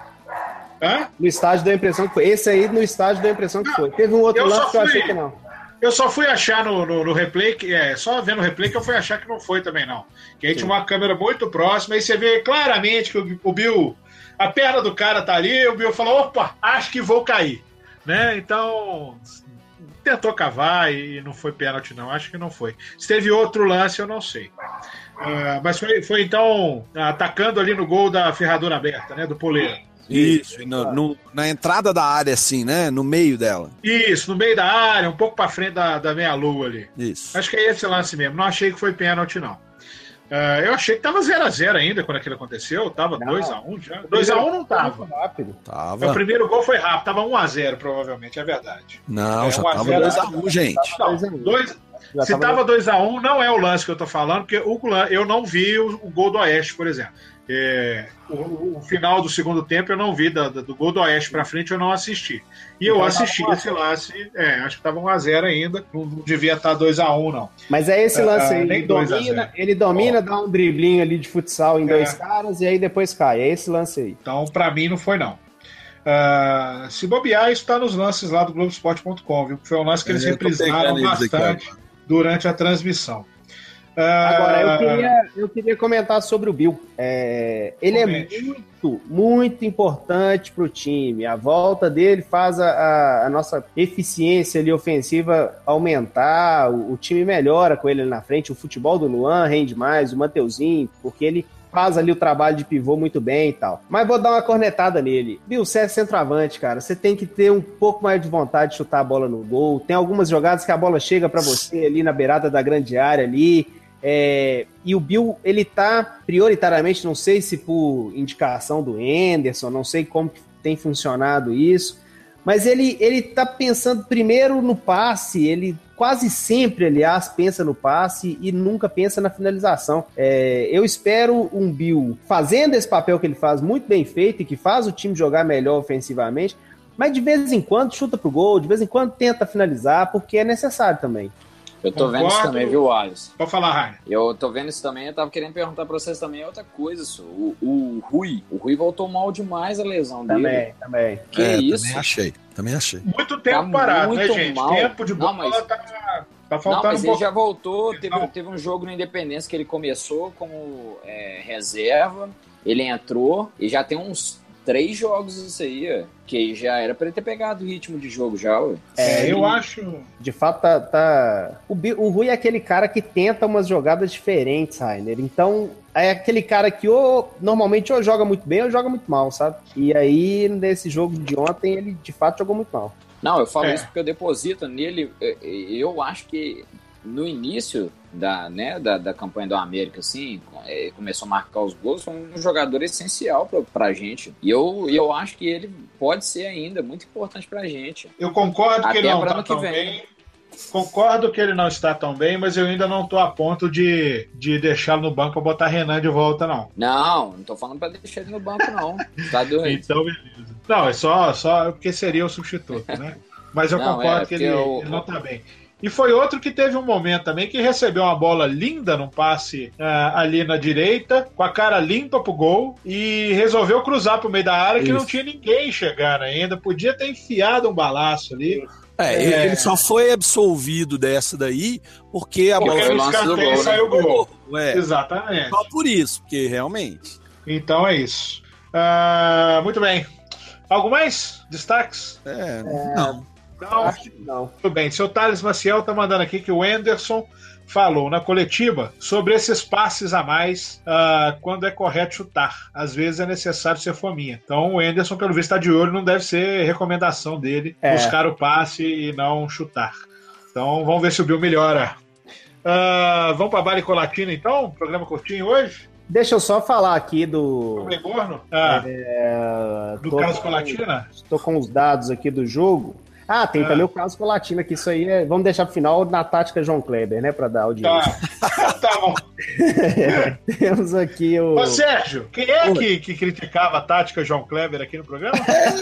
No estádio deu a impressão que foi. Esse aí no estádio deu a impressão que foi. Teve um outro lance que eu achei que não. Eu só fui achar no replay, só vendo o replay que eu fui achar que não foi também não. Que aí tinha uma câmera muito próxima e você vê claramente que o Bill, a perna do cara tá ali, o Bill falou, opa, acho que vou cair. Né? Então, tentou cavar e não foi pênalti não, acho que não foi. Se teve outro lance, eu não sei. Mas foi então atacando ali no gol da ferradura aberta, né, do Poleiro. Isso, na entrada da área, assim, né? No meio dela. Isso, no meio da área, um pouco pra frente da meia-lua ali. Isso. Acho que é esse lance mesmo. Não achei que foi pênalti, não. Eu achei que tava 0-0 ainda quando aquilo aconteceu. Tava 2-1 já. 2-1 não tava. Rápido. Tava. O primeiro gol foi rápido. Tava 1-0, provavelmente, é verdade. Não, já tava 2-1, gente. Não, se tava 2-1, não é o lance que eu tô falando, porque eu não vi o gol do Oeste, por exemplo. O final do segundo tempo eu não vi, do gol do Oeste pra frente eu não assisti. E eu assisti esse lance, acho que tava 1-0 ainda, não devia estar 2-1 não. Mas é esse lance aí, ele domina, Bom, dá um driblinho ali de futsal em dois caras e aí depois cai, é esse lance aí. Então pra mim não foi não. Se bobear, isso tá nos lances lá do Globoesporte.com, viu? Foi um lance que eles reprisaram bastante durante a transmissão. Agora, eu queria comentar sobre o Bill. Ele é muito, muito importante para o time. A volta dele faz a nossa eficiência ali ofensiva aumentar, o time melhora com ele ali na frente, o futebol do Luan rende mais, o Mateuzinho, porque ele faz ali o trabalho de pivô muito bem e tal. Mas vou dar uma cornetada nele. Bill, você é centroavante, cara. Você tem que ter um pouco mais de vontade de chutar a bola no gol. Tem algumas jogadas que a bola chega pra você ali na beirada da grande área ali. E o Bill, ele tá prioritariamente, não sei se por indicação do Henderson, não sei como que tem funcionado isso, mas ele tá pensando primeiro no passe, ele quase sempre, aliás, pensa no passe e nunca pensa na finalização. Eu espero um Bill fazendo esse papel que ele faz muito bem feito e que faz o time jogar melhor ofensivamente, mas de vez em quando chuta pro gol, de vez em quando tenta finalizar, porque é necessário também. Eu tô vendo isso também, viu, Alisson? Pode falar, Rainer. Eu tô vendo isso também, eu tava querendo perguntar pra vocês também outra coisa, o Rui voltou mal demais a lesão dele. Também. Que isso? Também achei. Muito tempo parado, muito né, gente? mal. Tempo de bola tá faltando mas um ele pouco. já voltou, teve um jogo no Independência que ele começou como reserva, ele entrou e já tem uns 3 jogos isso aí, que já era pra ele ter pegado o ritmo de jogo já, ué. Eu acho... De fato, o Rui é aquele cara que tenta umas jogadas diferentes, Rainer. Então, é aquele cara que normalmente ou joga muito bem ou joga muito mal, sabe? E aí, nesse jogo de ontem, ele de fato jogou muito mal. Não, eu falo isso porque eu deposito nele, eu acho que no início da campanha do América, assim, começou a marcar os gols, foi um jogador essencial pra gente. E eu acho que ele pode ser ainda muito importante pra gente. Eu concordo que ele não está tão bem. bem. Concordo que ele não está tão bem, mas eu ainda não estou a ponto de deixá-lo no banco para botar Renan de volta, não. Não tô falando para deixar ele no banco, não. Tá doido. Então, beleza. Não, é só porque seria o substituto, né? Mas eu concordo que ele não está bem. E foi outro que teve um momento também que recebeu uma bola linda num passe ali na direita, com a cara limpa pro gol, e resolveu cruzar pro meio da área que não tinha ninguém chegando ainda. Podia ter enfiado um balaço ali. Ele só foi absolvido dessa daí porque a bola foi no escanteio e saiu o gol. Exatamente. Só por isso, porque realmente. Então é isso. Muito bem. Algo mais? Destaques? Não. Acho que não. Tudo bem. Seu Thales Maciel tá mandando aqui que o Anderson falou na coletiva sobre esses passes a mais quando é correto chutar. Às vezes é necessário ser fominha. Então o Anderson, pelo visto, está de olho, não deve ser recomendação dele buscar o passe e não chutar. Então vamos ver se o Bill melhora. Vamos para Bala e Colatina, então? Programa curtinho hoje? Deixa eu só falar aqui do Carlos Colatina. Estou com os dados aqui do jogo. Tem também o Carlos Colatina, que isso aí vamos deixar pro final na tática João Kleber, né? Pra dar audiência. Tá bom. Temos aqui o... Ô, Sérgio, quem é que criticava a tática João Kleber aqui no programa?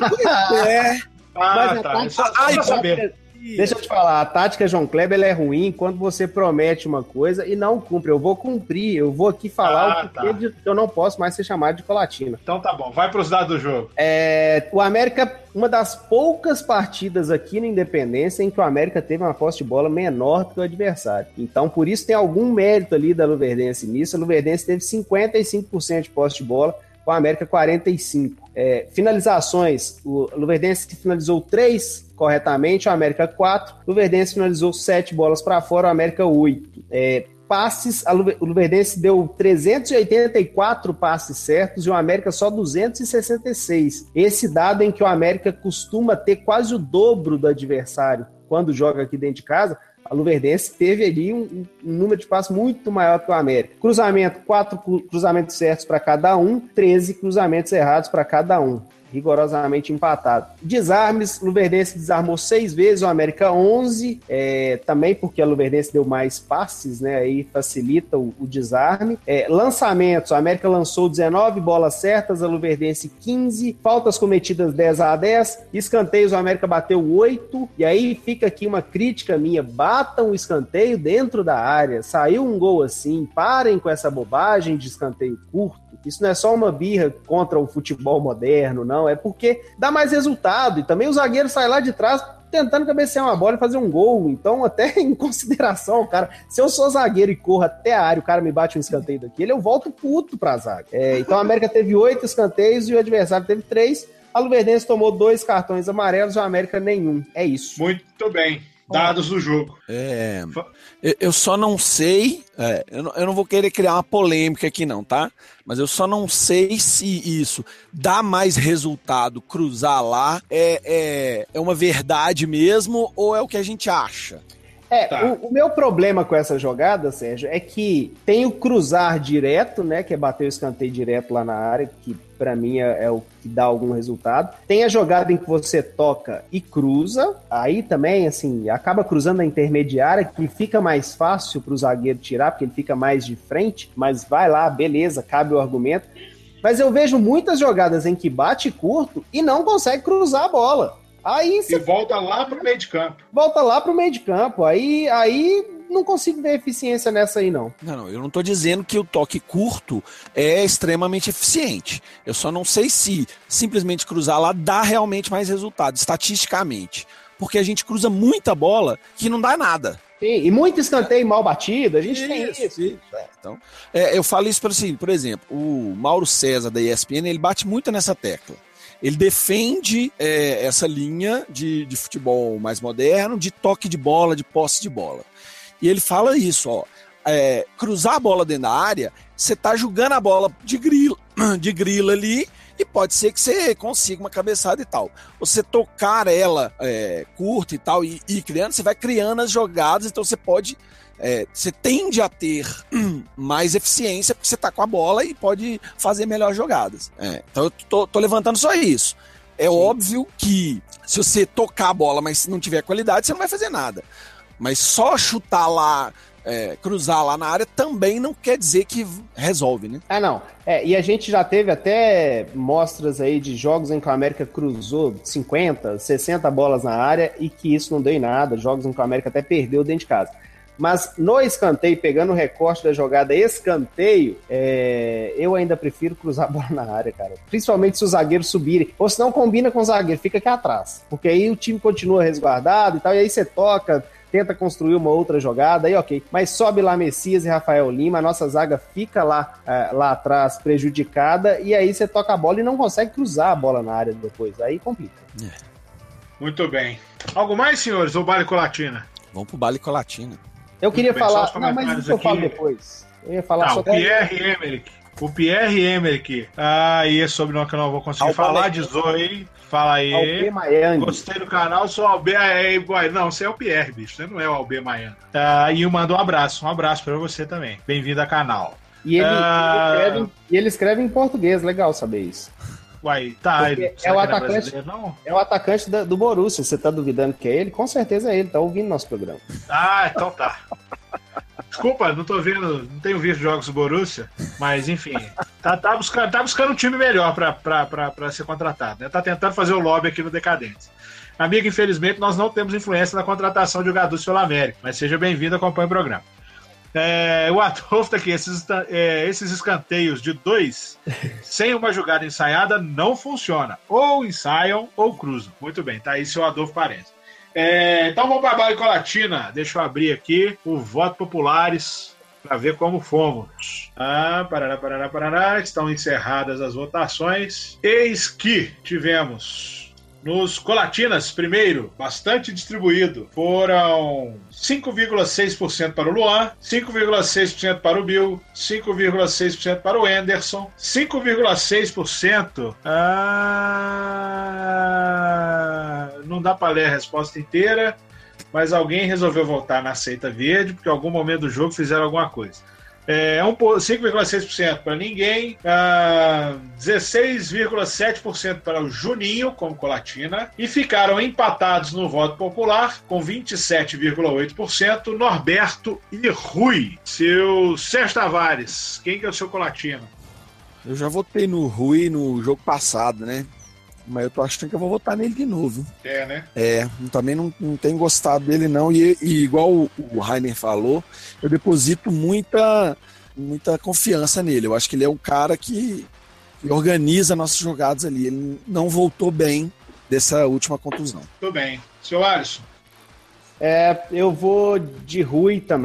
Só pra saber. Deixa eu te falar, a tática João Kleber ela é ruim quando você promete uma coisa e não cumpre. Eu vou cumprir, eu vou aqui falar o porquê que eu não posso mais ser chamado de Colatina. Então tá bom, vai pros dados do jogo. O América, uma das poucas partidas aqui na Independência em que o América teve uma posse de bola menor do que o adversário. Então, por isso tem algum mérito ali da Luverdense nisso. A Luverdense teve 55% de posse de bola, com a América 45%. Finalizações, o Luverdense finalizou 3 corretamente, o América 4, o Luverdense finalizou 7 bolas para fora, o América 8. Passes, o Luverdense deu 384 passes certos e o América só 266. Esse dado em que o América costuma ter quase o dobro do adversário quando joga aqui dentro de casa, a Luverdense teve ali um número de passes muito maior que o América. Cruzamento, 4 cruzamentos certos para cada um, 13 cruzamentos errados para cada um. Rigorosamente empatado. Desarmes, Luverdense desarmou 6 vezes, o América 11, também porque a Luverdense deu mais passes, né, aí facilita o desarme. Lançamentos, o América lançou 19 bolas certas, a Luverdense 15, faltas cometidas 10-10, escanteios, o América bateu 8, e aí fica aqui uma crítica minha, batam o escanteio dentro da área, saiu um gol assim, parem com essa bobagem de escanteio curto. Isso não é só uma birra contra o futebol moderno, não. É porque dá mais resultado. E também o zagueiro sai lá de trás tentando cabecear uma bola e fazer um gol. Então, até em consideração, cara, se eu sou zagueiro e corro até a área, o cara me bate um escanteio daquele, eu volto puto pra zaga. Então, a América teve 8 escanteios e o adversário teve 3. A Luverdense tomou 2 cartões amarelos e o América nenhum. É isso. Muito bem. dados do jogo. Eu só não sei, eu não vou querer criar uma polêmica aqui não, tá? Mas eu só não sei se isso dá mais resultado cruzar lá, é uma verdade mesmo ou é o que a gente acha? Tá. O meu problema com essa jogada, Sérgio, é que tem o cruzar direto, né, que é bater o escanteio direto lá na área, que pra mim é o que dá algum resultado. Tem a jogada em que você toca e cruza, aí também, assim, acaba cruzando a intermediária, que fica mais fácil pro zagueiro tirar, porque ele fica mais de frente, mas vai lá, beleza, cabe o argumento. Mas eu vejo muitas jogadas em que bate curto e não consegue cruzar a bola. Aí e volta lá pro meio de campo. Volta lá pro meio de campo. Aí não consigo ver eficiência nessa aí, não. Não, eu não tô dizendo que o toque curto é extremamente eficiente. Eu só não sei se simplesmente cruzar lá dá realmente mais resultado, estatisticamente. Porque a gente cruza muita bola que não dá nada. Sim, e muito escanteio mal batido, a gente tem isso. Então, eu falo isso por exemplo, o Mauro César da ESPN, ele bate muito nessa tecla. Ele defende essa linha de futebol mais moderno, de toque de bola, de posse de bola. E ele fala isso, ó, cruzar a bola dentro da área, você tá jogando a bola de grila ali, e pode ser que você consiga uma cabeçada e tal. Você tocar ela curta e tal, e criando, você vai criando as jogadas, então você pode... você tende a ter mais eficiência porque você tá com a bola e pode fazer melhores jogadas. Então eu tô levantando só isso. Sim. Óbvio que se você tocar a bola, mas não tiver qualidade, você não vai fazer nada. Mas só chutar lá, cruzar lá na área também não quer dizer que resolve, né? Não. E a gente já teve até mostras aí de jogos em que o América cruzou 50, 60 bolas na área e que isso não deu em nada. Jogos em que o América até perdeu dentro de casa. Mas no escanteio, pegando o recorte da jogada escanteio, eu ainda prefiro cruzar a bola na área, cara. Principalmente se os zagueiros subirem. Ou se não combina com o zagueiro, fica aqui atrás. Porque aí o time continua resguardado e tal, e aí você toca, tenta construir uma outra jogada, aí ok. Mas sobe lá Messias e Rafael Lima, a nossa zaga fica lá atrás prejudicada, e aí você toca a bola e não consegue cruzar a bola na área depois. Aí complica. Muito bem. Algo mais, senhores, ou Baile Colatina? Vamos pro Baile Colatina. Eu queria falar... Não, mas isso eu falo depois. Eu ia falar só... O Pierre-Emerick. E esse sobrenome que eu não vou conseguir falar. De Zoe. Fala aí. Alber Maiang. Gostei do canal, sou o Alber... Não, você é o Pierre, bicho. Você não é o Alber Maiang. E eu mando um abraço. Um abraço pra você também. Bem-vindo ao canal. E ele escreve em português. Legal saber isso. Uai, tá. É o atacante do Borussia. Você tá duvidando que é ele? Com certeza é ele. Tá ouvindo nosso programa. Então tá. Desculpa, não tô vendo, não tenho visto jogos do Borussia, mas enfim, tá buscando um time melhor pra ser contratado, né? Tá tentando fazer o lobby aqui no Decadentes. Amigo, infelizmente nós não temos influência na contratação de jogadores pela América, mas seja bem-vindo, acompanhe o programa. O Adolfo tá aqui, esses escanteios de 2 sem uma jogada ensaiada não funciona. Ou ensaiam ou cruzam. Muito bem, tá aí seu Adolfo Parense. Então vamos para a Baile Colatina. Deixa eu abrir aqui o voto populares para ver como fomos. Parará. Estão encerradas as votações. Eis que tivemos nos Colatinas, primeiro, bastante distribuído. Foram 5,6% para o Luan, 5,6% para o Bill, 5,6% para o Anderson, 5,6%. Não dá para ler a resposta inteira, mas alguém resolveu votar na Seita Verde, porque em algum momento do jogo fizeram alguma coisa. 5,6% para ninguém, 16,7% para o Juninho, como Colatina, e ficaram empatados no voto popular, com 27,8%, Norberto e Rui. Seu Sérgio Tavares, quem que é o seu Colatina? Eu já votei no Rui no jogo passado, né? Mas eu tô achando que eu vou votar nele de novo. Né? Também não tenho gostado dele, não. E igual o Rainer falou, eu deposito muita confiança nele. Eu acho que ele é um cara que organiza nossas jogadas ali. Ele não voltou bem dessa última contusão. Tudo bem. Seu Alisson? Eu vou de Rui também.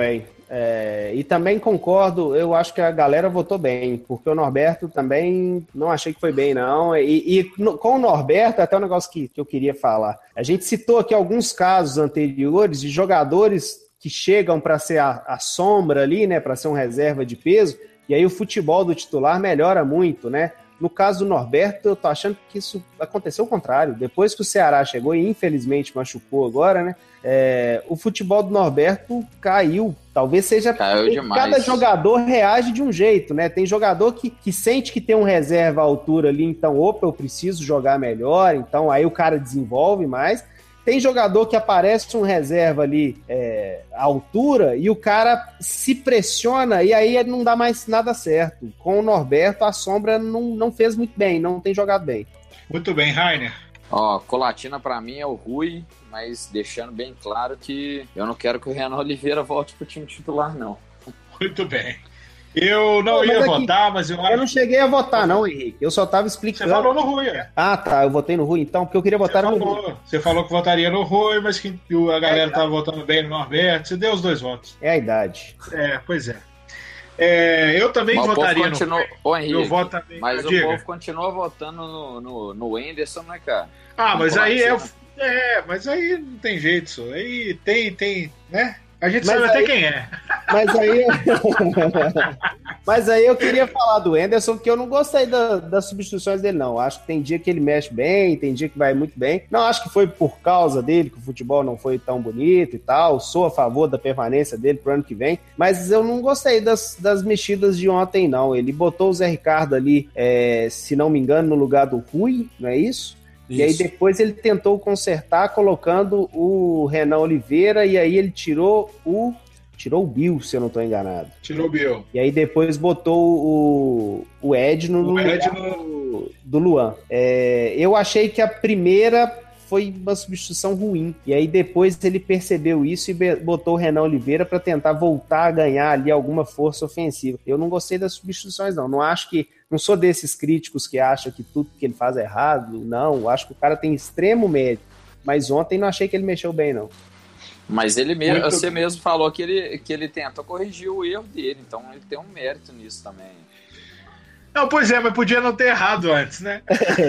E também concordo, eu acho que a galera votou bem, porque o Norberto também não achei que foi bem, não. Com o Norberto, até um negócio que eu queria falar. A gente citou aqui alguns casos anteriores de jogadores que chegam para ser a sombra ali, né, para ser um reserva de peso, e aí o futebol do titular melhora muito, né? No caso do Norberto, eu tô achando que isso aconteceu ao contrário. Depois que o Ceará chegou e infelizmente machucou agora, né? O futebol do Norberto caiu. Talvez seja caiu demais. Cada jogador reage de um jeito, né? Tem jogador que sente que tem um reserva à altura ali, então, opa, eu preciso jogar melhor, então aí o cara desenvolve mais. Tem jogador que aparece um reserva ali à altura e o cara se pressiona e aí não dá mais nada certo. Com o Norberto, a sombra não fez muito bem, não tem jogado bem. Muito bem, Rainer. Colatina pra mim é o Rui, mas deixando bem claro que eu não quero que o Renan Oliveira volte pro time titular, não. Muito bem. Eu não ia votar, mas eu acho... Eu não cheguei a votar, não, Henrique. Eu só tava explicando. Você falou no Rui, Ah, tá. Eu votei no Rui, então, porque eu queria votar no Rui. Você falou que votaria no Rui, mas que a galera tava votando bem no Norberto. Você deu os 2 votos. É a idade. Pois é. Eu também votaria no Rui. Henrique, eu voto também. Mas o povo continua votando no Anderson, né, cara? Mas aí mas aí não tem jeito, isso. Aí tem, né? A gente sabe até quem é. Mas aí eu queria falar do Anderson, que eu não gostei das substituições dele, não. Acho que tem dia que ele mexe bem, tem dia que vai muito bem. Não acho que foi por causa dele que o futebol não foi tão bonito e tal. Sou a favor da permanência dele pro ano que vem. Mas eu não gostei das mexidas de ontem, não. Ele botou o Zé Ricardo ali, se não me engano, no lugar do Rui, não é isso? E aí depois ele tentou consertar colocando o Renan Oliveira e aí ele tirou o Bill, se eu não estou enganado. Tirou o Bill. E aí depois botou o Edno no lugar do Luan. Eu achei que a primeira foi uma substituição ruim. E aí depois ele percebeu isso e botou o Renan Oliveira para tentar voltar a ganhar ali alguma força ofensiva. Eu não gostei das substituições, não. Não sou desses críticos que acham que tudo que ele faz é errado. Não, acho que o cara tem extremo mérito. Mas ontem não achei que ele mexeu bem, não. Mas você mesmo falou que ele tentou corrigir o erro dele. Então ele tem um mérito nisso também. Não, pois mas podia não ter errado antes, né?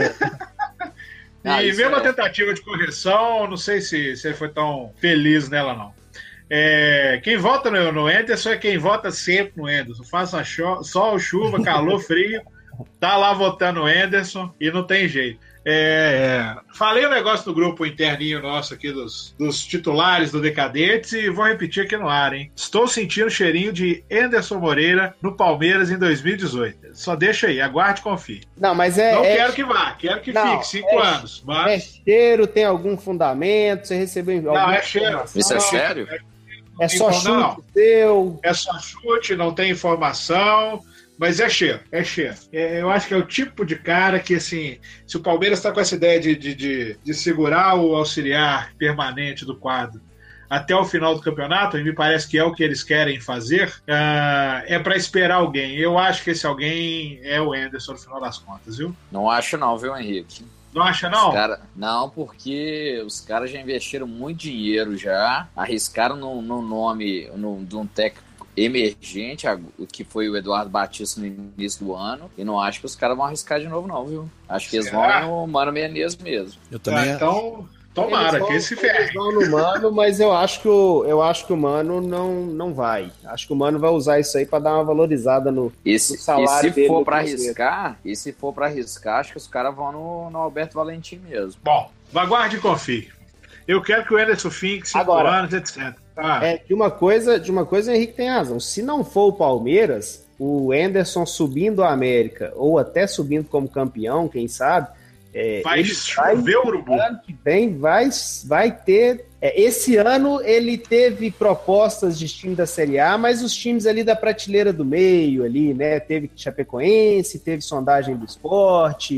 E mesmo a tentativa de correção, não sei se ele foi tão feliz nela, não. Quem vota no Anderson é quem vota sempre no Anderson. Faça sol, chuva, calor, frio, tá lá votando no Anderson e não tem jeito. Falei um negócio no grupo interninho nosso aqui dos titulares do Decadentes e vou repetir aqui no ar, hein? Estou sentindo cheirinho de Anderson Moreira no Palmeiras em 2018. Só deixa aí, aguarde e confie. Não, mas não quero que vá, quero que fique 5 anos. Mas... cheiro, tem algum fundamento, você recebeu Não, é cheiro. Isso é sério? É só chute seu. É só chute, não tem informação. Mas é cheiro. Eu acho que é o tipo de cara que, assim, se o Palmeiras está com essa ideia de segurar o auxiliar permanente do quadro até o final do campeonato, e me parece que é o que eles querem fazer, é para esperar alguém. Eu acho que esse alguém é o Anderson no final das contas, viu? Não acho não, viu, Henrique? Não acha, não? Não, porque os caras já investiram muito dinheiro já, arriscaram no nome de um técnico emergente, que foi o Eduardo Batista no início do ano, e não acho que os caras vão arriscar de novo não, viu? Acho que eles vão no Mano Menezes mesmo. Eu também. Então, tomara que esse ferre. Eles vão no Mano, mas eu acho que o Mano não vai. Acho que o Mano vai usar isso aí para dar uma valorizada no salário dele. E se for para arriscar, acho que os caras vão no Alberto Valentim mesmo. Bom, aguarde e confie. Eu quero que o Anderson fique 5 anos, etc. De uma coisa o Henrique tem razão. Se não for o Palmeiras, o Anderson subindo a América, ou até subindo como campeão, quem sabe, vai chover o urubu. Ano que vem vai ter... esse ano ele teve propostas de time da Série A, mas os times ali da prateleira do meio, ali, né? Teve Chapecoense, teve sondagem do Sport,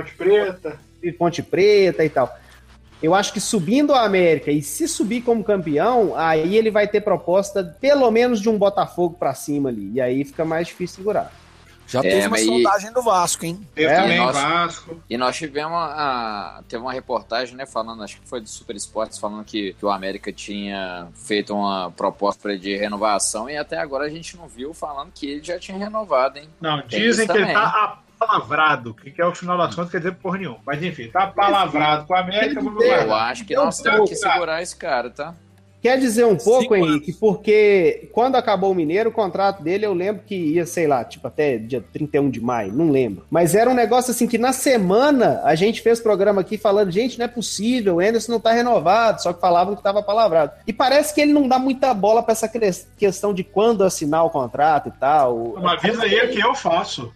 Ponte Preta e tal. Eu acho que subindo a América, e se subir como campeão, aí ele vai ter proposta pelo menos de um Botafogo pra cima ali. E aí fica mais difícil segurar. Já teve uma sondagem do Vasco, hein? Teve também Vasco. E nós tivemos teve uma reportagem, né, falando, acho que foi do Super Esportes, falando que o América tinha feito uma proposta de renovação e até agora a gente não viu falando que ele já tinha renovado, hein? Não, dizem que ele tá apalavrado, que é o final das contas, quer dizer porra nenhuma. Mas enfim, tá apalavrado com a América. Eu acho que nós temos que segurar esse cara, tá? Quer dizer um pouco, Henrique, porque quando acabou o Mineiro, o contrato dele, eu lembro que ia, sei lá, tipo até dia 31 de maio, não lembro. Mas era um negócio assim que na semana a gente fez programa aqui falando, gente, não é possível, o Anderson não tá renovado, só que falavam que tava palavrado. E parece que ele não dá muita bola pra essa questão de quando assinar o contrato e tal. Uma avisa aí que eu faço.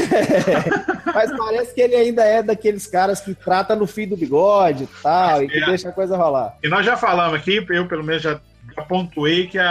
Mas parece que ele ainda é daqueles caras que trata no fio do bigode e tal, e que deixa a coisa rolar. E nós já falamos aqui, eu pelo menos já pontuei que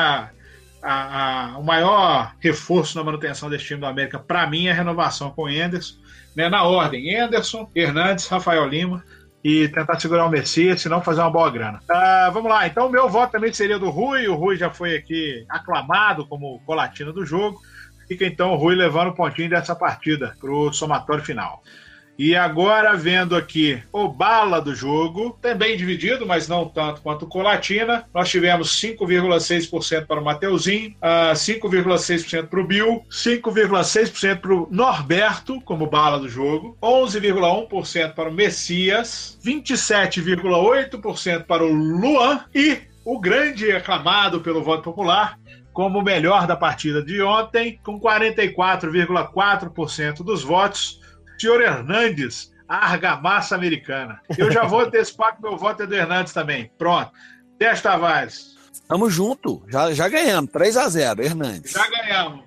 o maior reforço na manutenção desse time do América, para mim, é a renovação com o Anderson, né, na ordem, Anderson, Hernandes, Rafael Lima, e tentar segurar o Messias, se não fazer uma boa grana. Vamos lá, então o meu voto também seria do Rui, o Rui já foi aqui aclamado como colatina do jogo. Fica então o Rui levando o pontinho dessa partida para o somatório final. E agora, vendo aqui o bala do jogo, também dividido, mas não tanto quanto o Colatina, nós tivemos 5,6% para o Mateuzinho, 5,6% para o Bill, 5,6% para o Norberto, como bala do jogo, 11,1% para o Messias, 27,8% para o Luan e o grande aclamado pelo voto popular, como o melhor da partida de ontem, com 44,4% dos votos, senhor Hernandes, a argamassa americana. Eu já vou antecipar que meu voto é do Hernandes também. Pronto. Décio Tavares. Tamo junto. Já ganhamos. 3-0, Hernandes. Já ganhamos.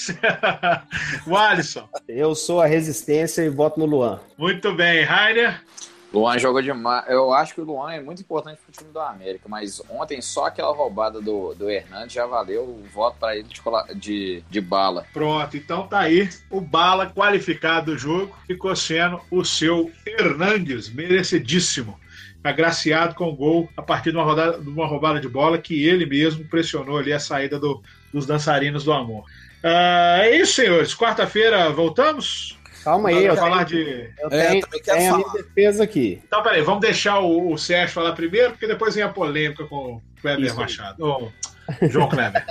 O Alisson. Eu sou a resistência e voto no Luan. Muito bem. Rainer. Luan jogou demais. Eu acho que o Luan é muito importante pro time do América, mas ontem só aquela roubada do Hernandes já valeu o voto para ele de bala. Pronto, então tá aí o bala qualificado do jogo, ficou sendo o seu Hernandes, merecidíssimo, agraciado com gol a partir de uma roubada de bola que ele mesmo pressionou ali a saída dos dançarinos do amor. É isso, senhores. Quarta-feira voltamos? Calma aí, eu falar tenho a minha defesa aqui. Então, peraí, vamos deixar o Sérgio falar primeiro, porque depois vem a polêmica com o Kleber Machado. João Kleber.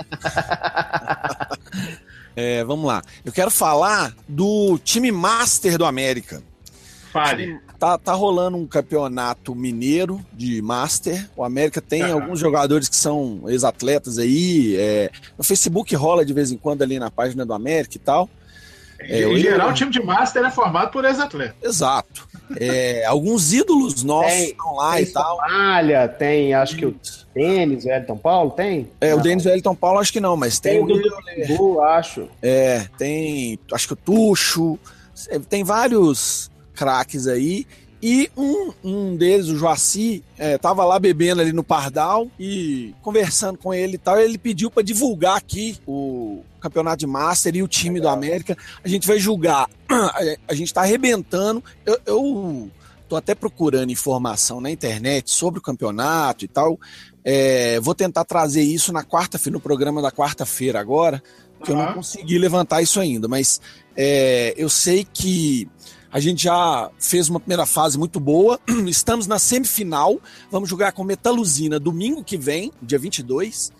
Vamos lá. Eu quero falar do time Master do América. Fale. Tá rolando um campeonato mineiro de Master. O América tem alguns jogadores que são ex-atletas aí. No Facebook rola de vez em quando ali na página do América e tal. Em geral, o time de Master é formado por ex-atletas. Exato. Alguns ídolos nossos estão lá e tal. Somália, tem, acho que o Denis Wellington Paulo, tem? O Denis Wellington Paulo acho que não, mas tem o Dudu, acho. Tem, acho que o Tuxo, tem vários craques aí. E um deles, o Joaci, tava lá bebendo ali no Pardal e conversando com ele e tal. Ele pediu para divulgar aqui o campeonato de Master e o time do América. A gente vai julgar. A gente tá arrebentando. Eu tô até procurando informação na internet sobre o campeonato e tal. Vou tentar trazer isso na quarta-feira, no programa da quarta-feira agora, que eu não consegui levantar isso ainda. Mas eu sei que a gente já fez uma primeira fase muito boa, estamos na semifinal, vamos jogar com Metaluzina domingo que vem, dia 22,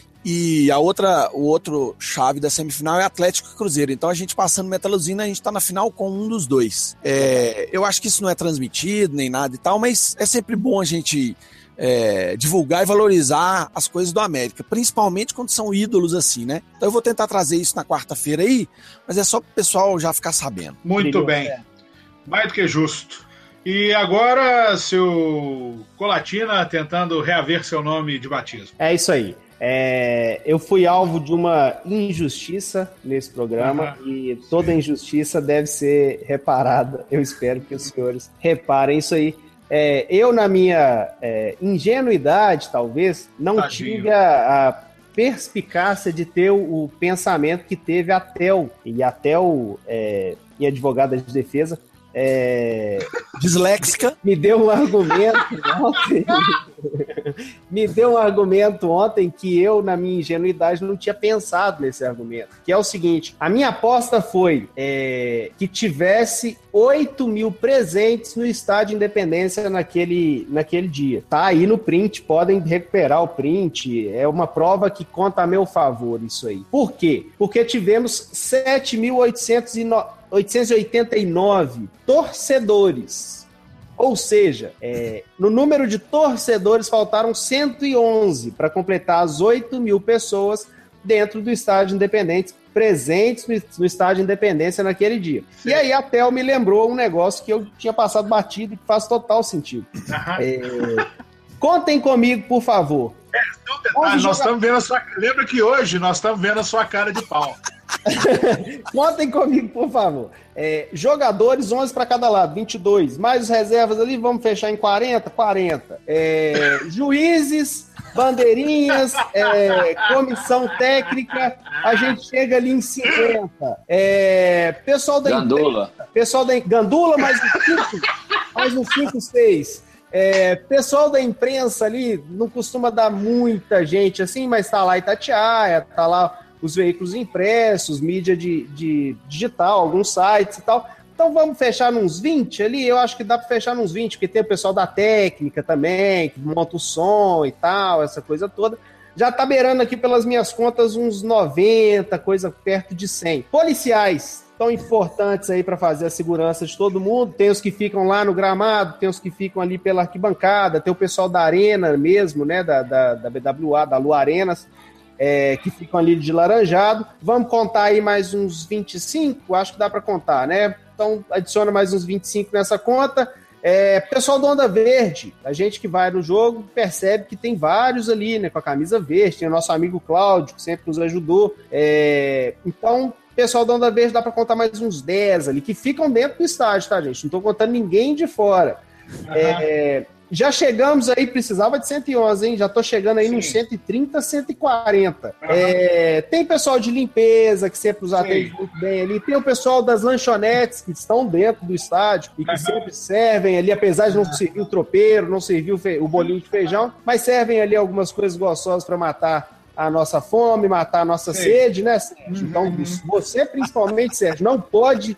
e o outro chave da semifinal é Atlético e Cruzeiro. Então a gente passando Metaluzina, a gente está na final com um dos dois. Eu acho que isso não é transmitido nem nada e tal, mas é sempre bom a gente divulgar e valorizar as coisas do América, principalmente quando são ídolos assim, né? Então eu vou tentar trazer isso na quarta-feira aí, mas é só para o pessoal já ficar sabendo. Muito bem. Mais do que justo. E agora, seu Colatina tentando reaver seu nome de batismo. É isso aí. Eu fui alvo de uma injustiça nesse programa e toda injustiça deve ser reparada. Eu espero que os senhores reparem isso aí. Eu, na minha ingenuidade, talvez, não tive a perspicácia de ter o pensamento que teve a Tel. E a Tel, minha advogada de defesa, Disléxica. Me deu um argumento ontem. Me deu um argumento ontem que eu, na minha ingenuidade, não tinha pensado nesse argumento. Que é o seguinte: a minha aposta foi que tivesse 8 mil presentes no Estádio Independência naquele dia. Tá aí no print, podem recuperar o print. É uma prova que conta a meu favor isso aí. Por quê? Porque tivemos 7.889 torcedores. Ou seja, no número de torcedores faltaram 111 para completar as 8 mil pessoas dentro do Estádio Independência, presentes no Estádio Independência naquele dia. Sim. E aí a Theo me lembrou um negócio que eu tinha passado batido e que faz total sentido. Contem comigo, por favor. Nós estamos vendo a sua... Lembra que hoje nós estamos vendo a sua cara de pau. Contem comigo, por favor. Jogadores, 11 para cada lado, 22. Mais os reservas ali, vamos fechar em 40? 40. Juízes, bandeirinhas, comissão técnica, a gente chega ali em 50. Pessoal da Gandula. Gandula, mais uns 5, 6. Pessoal da imprensa ali, não costuma dar muita gente assim, mas tá lá Itatiaia, tá lá os veículos impressos, mídia de digital, alguns sites e tal. Então vamos fechar nos 20 ali, eu acho que dá para fechar nos 20, porque tem o pessoal da técnica também, que monta o som e tal, essa coisa toda. Já tá beirando aqui pelas minhas contas uns 90, coisa perto de 100. Policiais tão importantes aí para fazer a segurança de todo mundo. Tem os que ficam lá no gramado, tem os que ficam ali pela arquibancada, tem o pessoal da arena mesmo, né, da BWA, da Lu Arenas, que ficam ali de laranjado. Vamos contar aí mais uns 25? Acho que dá para contar, né? Então adiciona mais uns 25 nessa conta. Pessoal do Onda Verde, a gente que vai no jogo percebe que tem vários ali, né, com a camisa verde. Tem o nosso amigo Cláudio, que sempre nos ajudou. Então, pessoal da Onda Verde dá para contar mais uns 10 ali, que ficam dentro do estádio, tá, gente? Não tô contando ninguém de fora. Já chegamos aí, precisava de 111, hein? Já tô chegando aí nos 130, 140. Tem pessoal de limpeza, que sempre nos atende muito bem ali. Tem o pessoal das lanchonetes, que estão dentro do estádio e que sempre servem ali, apesar de não servir o tropeiro, não servir o bolinho de feijão, mas servem ali algumas coisas gostosas para matar a nossa fome, matar a nossa sede, né, Sérgio? Então, você principalmente, Sérgio, não pode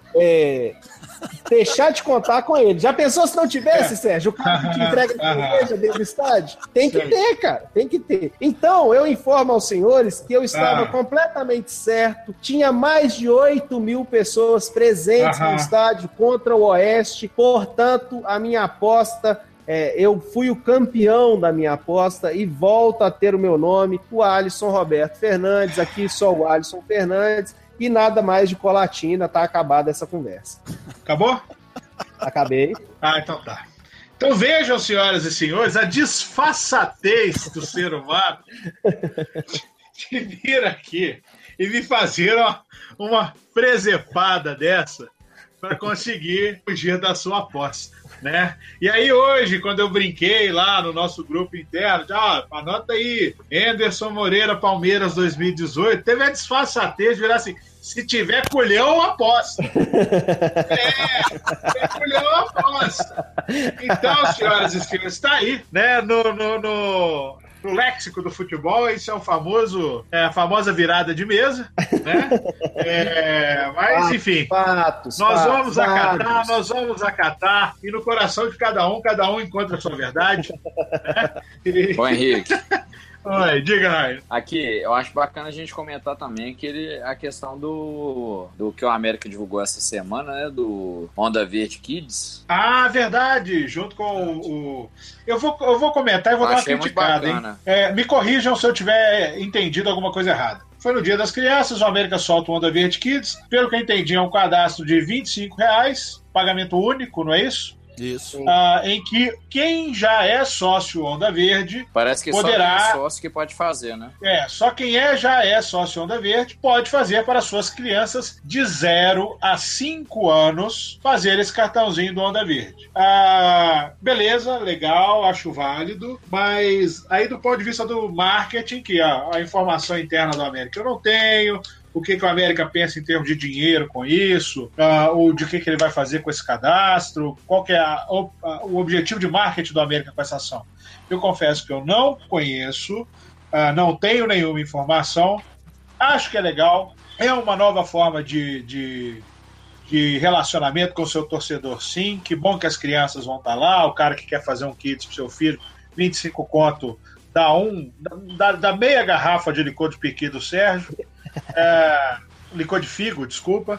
deixar de contar com ele. Já pensou se não tivesse, Sérgio? O cara que te entrega de cerveja dentro do estádio? Tem que ter, cara, tem que ter. Então, eu informo aos senhores que eu estava completamente certo. Tinha mais de 8 mil pessoas presentes no estádio contra o Oeste. Portanto, a minha aposta... eu fui o campeão da minha aposta e volto a ter o meu nome, o Alisson Roberto Fernandes, aqui só o Alisson Fernandes, e nada mais de colatina, tá acabada essa conversa. Acabou? Acabei. Então tá. Então vejam, senhoras e senhores, a disfarçatez do ser humano de vir aqui e me fazer uma presepada dessa para conseguir fugir da sua aposta. Né? E aí hoje, quando eu brinquei lá no nosso grupo interno, anota aí, Anderson Moreira, Palmeiras 2018, teve a disfarçatez de virar assim, se tiver culhão, aposta. Se culhão, aposta. Então, senhoras e senhores, está aí, né, no léxico do futebol, isso é a famosa virada de mesa, né? Mas, enfim, nós vamos acatar, e no coração de cada um encontra a sua verdade. Né? Bom, Henrique. Oi, diga, Raio. Aqui, eu acho bacana a gente comentar também a questão do que o América divulgou essa semana, né? Do Onda Verde Kids. Verdade, junto com o... Eu vou comentar e vou dar uma criticada, hein? Me corrijam se eu tiver entendido alguma coisa errada. Foi no Dia das Crianças, o América solta o Onda Verde Kids. Pelo que eu entendi, é um cadastro de R$25, pagamento único, não é isso? Isso. Em que quem já é sócio Onda Verde parece que poderá... só quem é sócio que pode fazer, né? Só quem já é sócio Onda Verde pode fazer para suas crianças de 0 a 5 anos fazer esse cartãozinho do Onda Verde. Beleza, legal, acho válido, mas aí do ponto de vista do marketing, que a informação interna do América eu não tenho, o que o América pensa em termos de dinheiro com isso, ou de que ele vai fazer com esse cadastro, qual que é o objetivo de marketing do América com essa ação. Eu confesso que eu não conheço, não tenho nenhuma informação, acho que é legal, é uma nova forma de relacionamento com o seu torcedor, sim. Que bom que as crianças vão estar lá, o cara que quer fazer um kit pro seu filho, 25 conto, dá meia garrafa de licor de piqui do Sérgio, licor de figo, desculpa.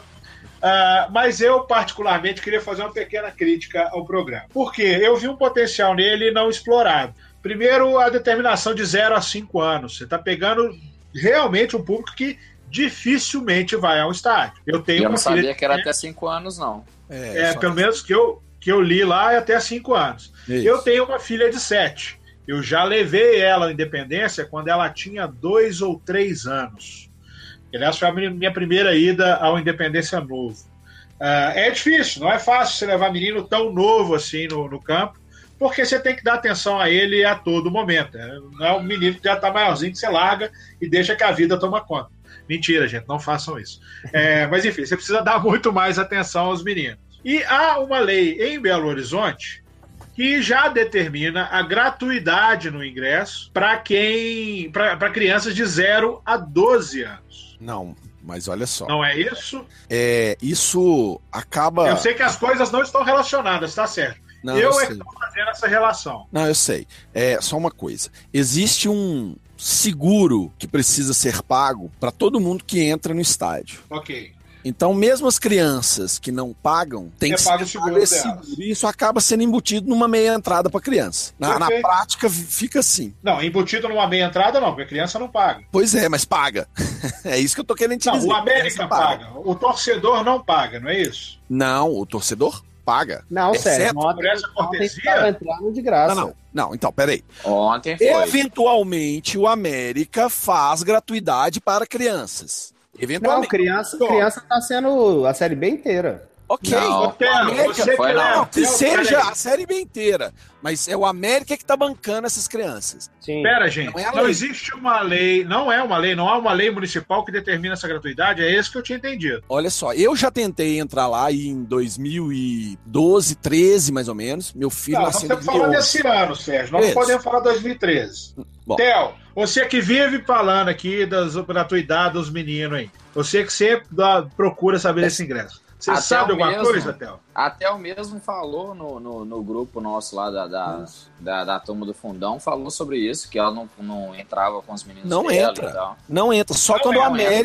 Mas eu, particularmente, queria fazer uma pequena crítica ao programa. Porque eu vi um potencial nele não explorado. Primeiro, a determinação de 0 a 5 anos. Você está pegando realmente um público que dificilmente vai ao estádio. Eu não sabia que era até 5 anos, não. Pelo menos que eu li lá é até 5 anos. Isso. Eu tenho uma filha de 7. Eu já levei ela à Independência quando ela tinha 2 ou 3 anos. Aliás, foi a minha primeira ida ao Independência Novo. É difícil, não é fácil você levar menino tão novo assim no campo, porque você tem que dar atenção a ele a todo momento. Não é um menino que já está maiorzinho que você larga e deixa que a vida toma conta. Mentira, gente, não façam isso. Mas enfim, você precisa dar muito mais atenção aos meninos. E há uma lei em Belo Horizonte que já determina a gratuidade no ingresso para crianças de 0 a 12 anos. Não, mas olha só. Não é isso? Isso acaba... Eu sei que as coisas não estão relacionadas, tá certo? Não, eu é que estou fazendo essa relação. Não, eu sei. Só uma coisa. Existe um seguro que precisa ser pago para todo mundo que entra no estádio. Ok. Então, mesmo as crianças que não pagam, tem que ser seguro esse seguro. E isso acaba sendo embutido numa meia entrada para criança. Na prática, fica assim. Não, embutido numa meia entrada não, porque a criança não paga. Pois é, mas paga. É isso que eu tô querendo te dizer. Não, o América paga. O torcedor não paga, não é isso? Não, o torcedor paga. Não, sério. Por essa cortesia? Entrando de graça. Não, então, peraí. Ontem foi. Eventualmente, o América faz gratuidade para crianças. Eventualmente. Não, criança tá sendo a Série B inteira. Ok. Não, que seja a Série B inteira. Mas é o América que tá bancando essas crianças. Sim. Pera, gente, não existe uma lei, não há uma lei municipal que determina essa gratuidade, é isso que eu tinha entendido. Olha só, eu já tentei entrar lá em 2012, 13 mais ou menos. Meu filho nasceu em 2011. Nós estamos falando desse ano, Sérgio, nós não podemos falar 2013. Theo, você que vive falando aqui da gratuidade dos meninos aí, você que sempre procura saber desse ingresso. Você sabe alguma coisa, Theo? Até o mesmo falou no grupo nosso lá da turma do Fundão, falou sobre isso, que ela não entrava com os meninos não dela entra, e tal. Não entra, só quando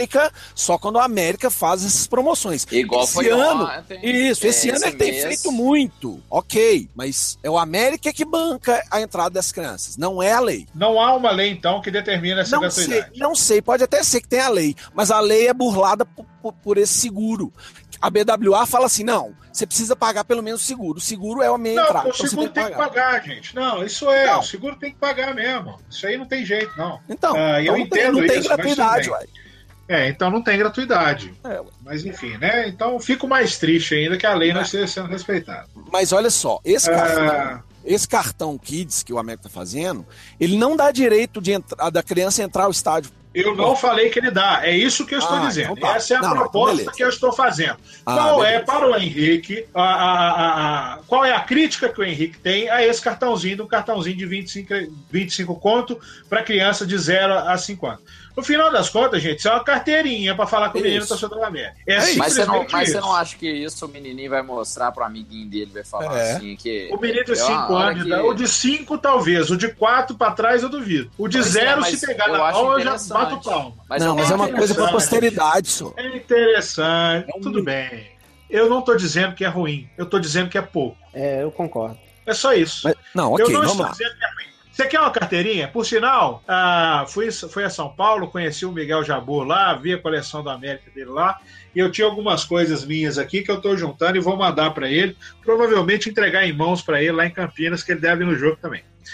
o América faz essas promoções. Igual esse foi ano, ontem. Isso, esse ano ele tem feito muito, ok, mas é o América que banca a entrada das crianças, não é a lei. Não há uma lei, então, que determina essa gratuidade? Não sei, pode até ser que tenha a lei, mas a lei é burlada por esse seguro. A BWA fala assim, não, você precisa pagar pelo menos o seguro. O seguro é a meia entrada. Não, o seguro tem que pagar, gente. Não, isso o seguro tem que pagar mesmo. Isso aí não tem jeito, não. Então, eu entendo não tem isso, gratuidade, uai. Então não tem gratuidade. Mas enfim, né? Então fico mais triste ainda que a lei não esteja sendo respeitada. Mas olha só, esse cartão Kids que o América tá fazendo, ele não dá direito da criança entrar ao estádio. Eu não falei que ele dá, é isso que eu estou dizendo. Então tá. Essa é a proposta que eu estou fazendo. Qual é, para o Henrique, qual é a crítica que o Henrique tem a esse cartãozinho de 25 conto para criança de 0 a 5 anos? No final das contas, gente, isso é uma carteirinha para falar com o menino torcedor da América. Mas você não acha que isso o menininho vai mostrar pro amiguinho dele, vai falar assim que... O menino de 5 anos, o de 5 talvez, o de 4 para trás eu duvido. O de 0, se pegar na mão, eu já bato o palmo. Mas é uma coisa para posteridade, só. É interessante, tudo bem. Eu não estou dizendo que é ruim, eu estou dizendo que é pouco. Eu concordo. É só isso. Eu não estou dizendo que é ruim. Você quer uma carteirinha? Por sinal, fui a São Paulo, conheci o Miguel Jabor lá, vi a coleção da América dele lá, e eu tinha algumas coisas minhas aqui que eu estou juntando e vou mandar para ele, provavelmente entregar em mãos para ele lá em Campinas, que ele deve ir no jogo também.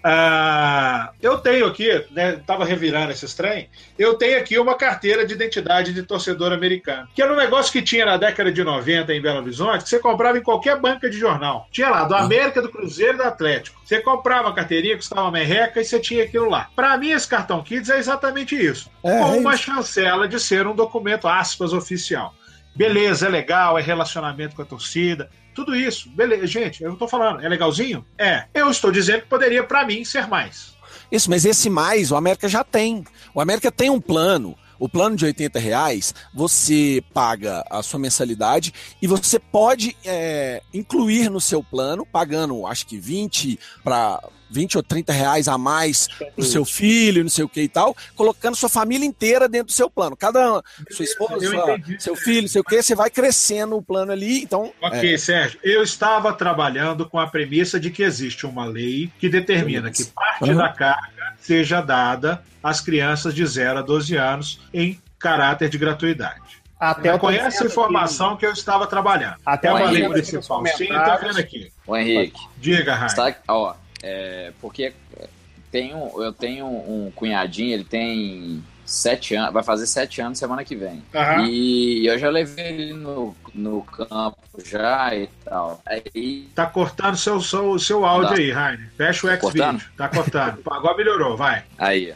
Eu tenho aqui, né, tava revirando esses trem, eu tenho aqui uma carteira de identidade de torcedor americano, que era um negócio que tinha na década de 90 em Belo Horizonte, que você comprava em qualquer banca de jornal. Tinha lá, do América, do Cruzeiro e do Atlético. Você comprava a carteirinha, custava uma merreca e você tinha aquilo lá. Para mim, esse cartão Kids é exatamente isso. Com uma chancela de ser um documento, aspas, oficial. Beleza, é legal, é relacionamento com a torcida, tudo isso. Beleza, gente, eu não tô falando, é legalzinho? É. Eu estou dizendo que poderia, para mim, ser mais. Isso, mas esse mais, o América já tem. O América tem um plano. O plano de R$80, você paga a sua mensalidade e você pode incluir no seu plano, pagando, acho que 20 ou R$30 a mais pro seu filho, não sei o que e tal, colocando sua família inteira dentro do seu plano. Sua esposa, seu filho, não sei o que, você vai crescendo o plano ali, então... Ok, Sérgio, eu estava trabalhando com a premissa de que existe uma lei que determina que parte da carga seja dada às crianças de 0 a 12 anos em caráter de gratuidade. Até com essa informação que eu estava trabalhando. Até uma lei municipal. Sim, tá vendo aqui. Ô, Henrique. Diga, Raio. Porque eu tenho um cunhadinho, ele tem 7 anos, vai fazer 7 anos semana que vem. E eu já levei ele no campo já e tal. Aí... Tá cortando seu áudio aí, Rainer. Fecha o X-Video. Tá cortando. Agora melhorou, vai. Aí.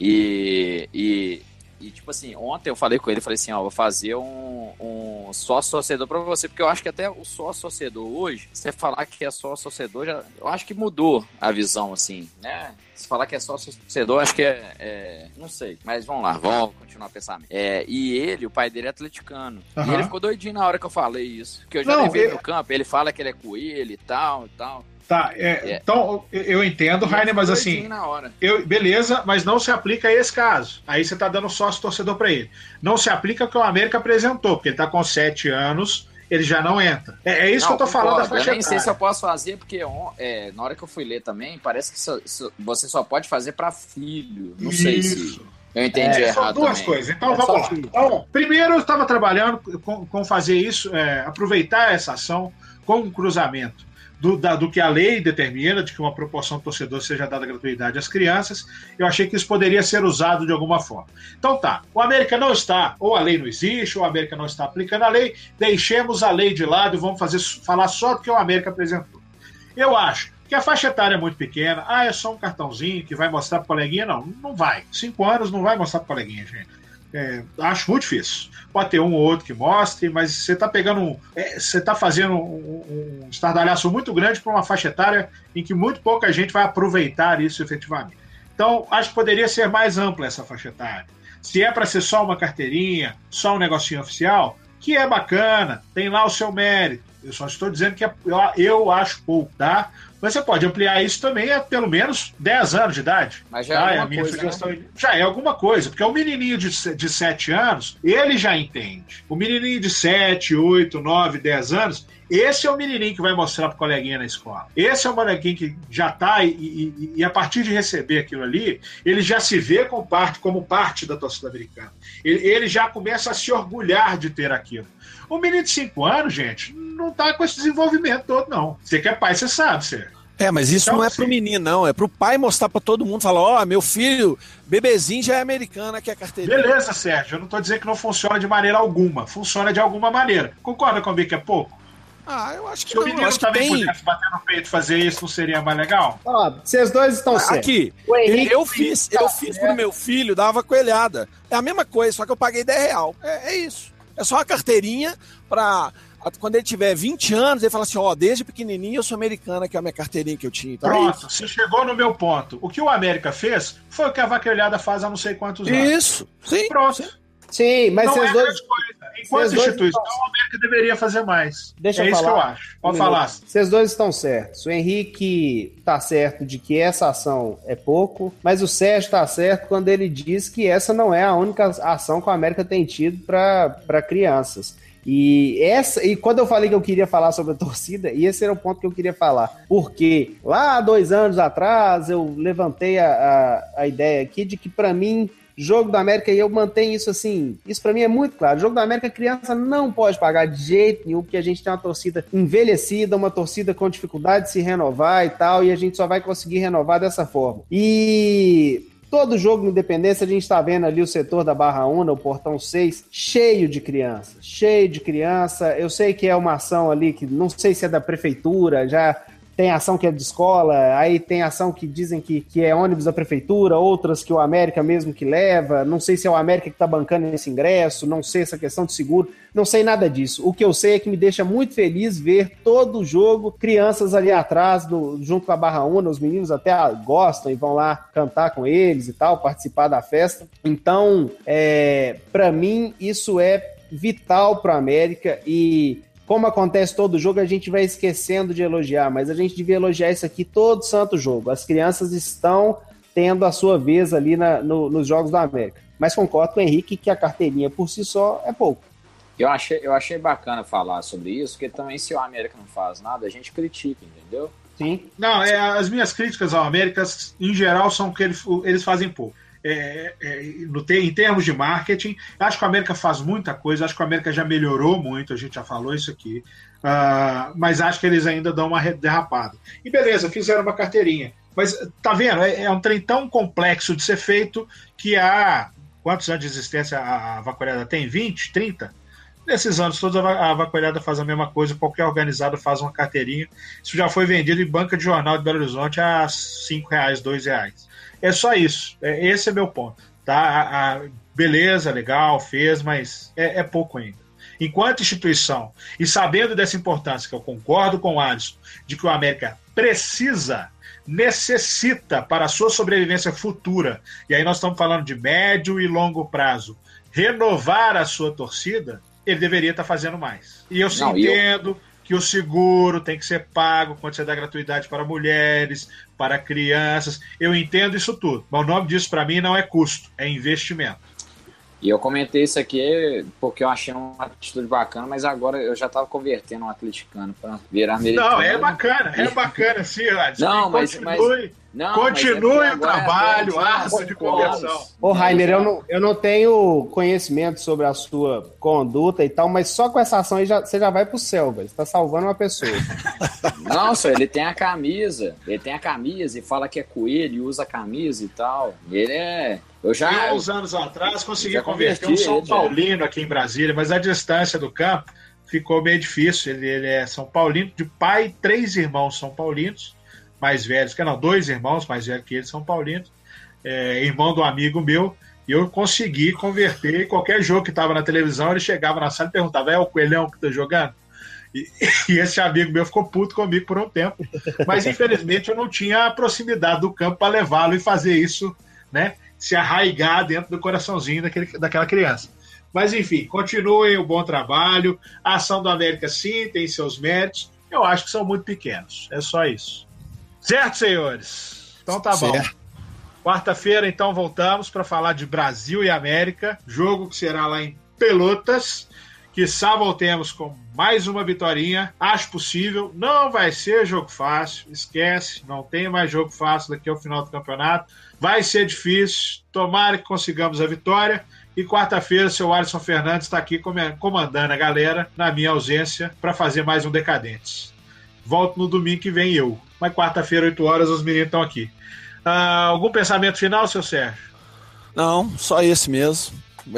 E tipo assim, ontem eu falei com ele, falei assim, vou fazer um sócio-torcedor pra você, porque eu acho que até o sócio-torcedor hoje, você falar que é sócio-torcedor, eu acho que mudou a visão, assim, né? Se falar que é sócio-torcedor, acho que não sei, mas vamos lá, vamos continuar pensando. E o pai dele é atleticano, e ele ficou doidinho na hora que eu falei isso, que eu já levei ele no campo, ele fala que ele é coelho e tal. Tá, então eu entendo, Rainer, mas assim, beleza, mas não se aplica a esse caso. Aí você tá dando sócio-torcedor para ele. Não se aplica o que o América apresentou, porque ele tá com 7 anos, ele já não entra. É isso que eu tô falando da faixa etária. Eu nem sei se eu posso fazer, porque na hora que eu fui ler também, parece que você só pode fazer para filho. Não sei se... Eu entendi errado. São duas coisas. Então vamos lá. Então, primeiro eu estava trabalhando com fazer isso, aproveitar essa ação com um cruzamento do que a lei determina, de que uma proporção do torcedor seja dada gratuidade às crianças. Eu achei que isso poderia ser usado de alguma forma. Então tá, o América não está, ou a lei não existe, ou o América não está aplicando a lei, deixemos a lei de lado e vamos falar só do que o América apresentou. Eu acho que a faixa etária é muito pequena, é só um cartãozinho que vai mostrar pro coleguinha. Não vai. 5 anos não vai mostrar pro coleguinha, gente. Acho muito difícil. Pode ter um ou outro que mostre, mas você está pegando você está fazendo um estardalhaço muito grande para uma faixa etária em que muito pouca gente vai aproveitar isso efetivamente. Então, acho que poderia ser mais ampla essa faixa etária. Se é para ser só uma carteirinha, só um negocinho oficial, que é bacana, tem lá o seu mérito. Eu só estou dizendo que eu acho pouco, tá? Mas você pode ampliar isso também a pelo menos 10 anos de idade. Mas já é alguma coisa, né? Já é alguma coisa, porque o menininho de 7 anos, ele já entende. O menininho de 7, 8, 9, 10 anos, esse é o menininho que vai mostrar pro coleguinha na escola. Esse é o molequinho que já tá e a partir de receber aquilo ali, ele já se vê como parte da torcida americana. Ele já começa a se orgulhar de ter aquilo. O menino de 5 anos, gente, não tá com esse desenvolvimento todo, não. Você que é pai, você sabe, Sérgio. Mas isso então, não é pro menino, não. É pro pai mostrar pra todo mundo, falar, meu filho, bebezinho já é americano, aqui é a carteirinha. Beleza, Sérgio. Eu não tô dizendo que não funciona de maneira alguma. Funciona de alguma maneira. Concorda comigo que é pouco? Eu acho que se o menino também pudesse bater no peito e fazer isso, não seria mais legal? Vocês dois estão certos. Aqui, eu fiz pro meu filho, dava coelhada. É a mesma coisa, só que eu paguei R$10. É isso. É só uma carteirinha pra... Quando ele tiver 20 anos, ele fala assim, desde pequenininho eu sou americana, que é a minha carteirinha que eu tinha. Então pronto, você chegou no meu ponto. O que o América fez foi o que a vaquejada faz há não sei quantos anos. Isso, sim. Pronto. Sim, mas vocês dois... Enquanto instituição, a América deveria fazer mais. Deixa eu falar. Isso que eu acho. Pode falar. Vocês dois estão certos. O Henrique tá certo de que essa ação é pouco, mas o Sérgio tá certo quando ele diz que essa não é a única ação que a América tem tido para crianças. E quando eu falei que eu queria falar sobre a torcida, e esse era o ponto que eu queria falar, porque lá há 2 anos atrás eu levantei a ideia aqui de que para mim Jogo da América, e eu mantenho isso assim, isso pra mim é muito claro. Jogo da América, a criança não pode pagar de jeito nenhum, porque a gente tem uma torcida envelhecida, uma torcida com dificuldade de se renovar e tal, e a gente só vai conseguir renovar dessa forma. E todo jogo de Independência, a gente está vendo ali o setor da Barra Una, o Portão 6, cheio de criança. Eu sei que é uma ação ali que não sei se é da prefeitura, já tem ação que é de escola, aí tem ação que dizem que é ônibus da prefeitura, outras que o América mesmo que leva, não sei se é o América que está bancando esse ingresso, não sei essa questão de seguro, não sei nada disso. O que eu sei é que me deixa muito feliz ver todo o jogo, crianças ali atrás, junto com a Barra Una, os meninos até gostam e vão lá cantar com eles e tal, participar da festa. Então, para mim, isso é vital para o América e como acontece todo jogo, a gente vai esquecendo de elogiar, mas a gente devia elogiar isso aqui todo santo jogo. As crianças estão tendo a sua vez ali nos jogos da América. Mas concordo com o Henrique que a carteirinha por si só é pouco. Eu achei bacana falar sobre isso, porque também se o América não faz nada, a gente critica, entendeu? Sim. Não, as minhas críticas ao América, em geral, são que eles fazem pouco. Em termos de marketing, acho que o América faz muita coisa, acho que o América já melhorou muito, a gente já falou isso aqui, mas acho que eles ainda dão uma derrapada. E beleza, fizeram uma carteirinha, mas tá vendo, é um trem tão complexo de ser feito que há quantos anos de existência a Vaquejada tem? 20, 30? Nesses anos todos a Vaquejada faz a mesma coisa, qualquer organizado faz uma carteirinha, isso já foi vendido em banca de jornal de Belo Horizonte a R$5, R$2. É só isso, esse é meu ponto, tá? Beleza, legal, fez, mas é pouco ainda. Enquanto instituição, e sabendo dessa importância, que eu concordo com o Alisson, de que o América necessita para a sua sobrevivência futura, e aí nós estamos falando de médio e longo prazo, renovar a sua torcida, ele deveria estar fazendo mais. E eu entendo que o seguro tem que ser pago quando você dá gratuidade para mulheres, para crianças. Eu entendo isso tudo. Mas o nome disso, para mim, não é custo, é investimento. E eu comentei isso aqui porque eu achei uma atitude bacana, mas agora eu já estava convertendo um atleticano para virar americano. Não, é bacana, sim, Alisson. Não, continue o trabalho árduo de conversão. Ô, Rainer, eu não tenho conhecimento sobre a sua conduta e tal, mas só com essa ação aí você já vai pro céu, velho. Você tá salvando uma pessoa. Não, só ele tem a camisa e fala que é coelho e usa a camisa e tal. Ele é... Eu, uns anos atrás, consegui converter um São Paulino aqui em Brasília, mas a distância do campo ficou meio difícil. Ele é São Paulino, de pai, 3 irmãos São Paulinos, mais velhos, 2 irmãos mais velhos que ele, São Paulinos, irmão do amigo meu, e eu consegui converter. Em qualquer jogo que estava na televisão, ele chegava na sala e perguntava: é o Coelhão que tá jogando? E esse amigo meu ficou puto comigo por um tempo, mas infelizmente eu não tinha a proximidade do campo para levá-lo e fazer isso, né? Se arraigar dentro do coraçãozinho daquela criança. Mas enfim, continuem o bom trabalho. A ação do América sim tem seus méritos, eu acho que são muito pequenos, é só isso. Certo, senhores? Então tá bom. Quarta-feira então voltamos para falar de Brasil e América, jogo que será lá em Pelotas. Quiçá voltemos com mais uma vitória, acho possível. Não vai ser jogo fácil, esquece, não tem mais jogo fácil daqui ao final do campeonato. Vai ser difícil, tomara que consigamos a vitória. E quarta-feira, o seu Alisson Fernandes está aqui comandando a galera, na minha ausência, para fazer mais um Decadentes. Volto no domingo que vem eu. Mas quarta-feira, 8 horas, os meninos estão aqui. Algum pensamento final, seu Sérgio? Não, só esse mesmo.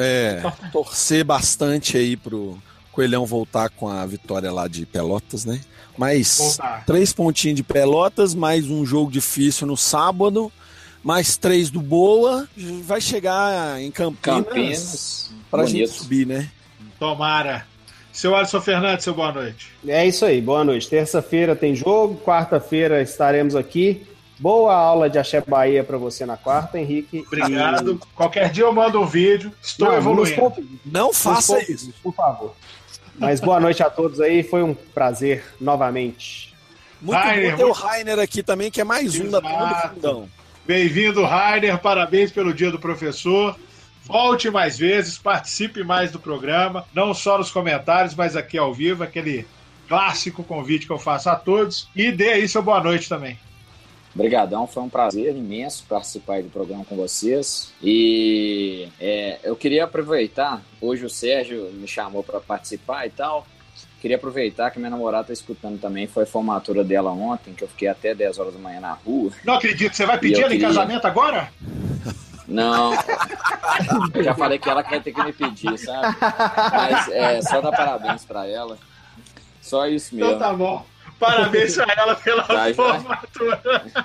Torcer bastante aí pro Coelhão voltar com a vitória lá de Pelotas, né? Mais 3 pontinhos de Pelotas, mais um jogo difícil no sábado, mais 3 do Boa, vai chegar em Campinas pra gente subir, né? Tomara. Seu Alisson Fernandes, seu boa noite. É isso aí, boa noite. Terça-feira tem jogo, quarta-feira estaremos aqui. Boa aula de Axé Bahia para você na quarta, Henrique. Obrigado. Qualquer dia eu mando um vídeo. Estou evoluindo. Não faça isso, por favor. Mas boa noite a todos aí. Foi um prazer novamente. Muito bom ter o Rainer aqui também, que é mais um da turma do Fundão. Bem-vindo, Rainer. Parabéns pelo Dia do Professor. Volte mais vezes, participe mais do programa. Não só nos comentários, mas aqui ao vivo. Aquele clássico convite que eu faço a todos. E dê aí seu boa noite também. Obrigadão, foi um prazer imenso participar aí do programa com vocês. E eu queria aproveitar, hoje o Sérgio me chamou para participar e tal. Queria aproveitar que minha namorada tá escutando também. Foi a formatura dela ontem, que eu fiquei até 10 horas da manhã na rua. Não acredito, você vai pedir ela em casamento agora? Não, eu já falei que ela que vai ter que me pedir, sabe? Mas só dar parabéns para ela. Só isso mesmo. Então tá bom. Parabéns a ela pela formatura.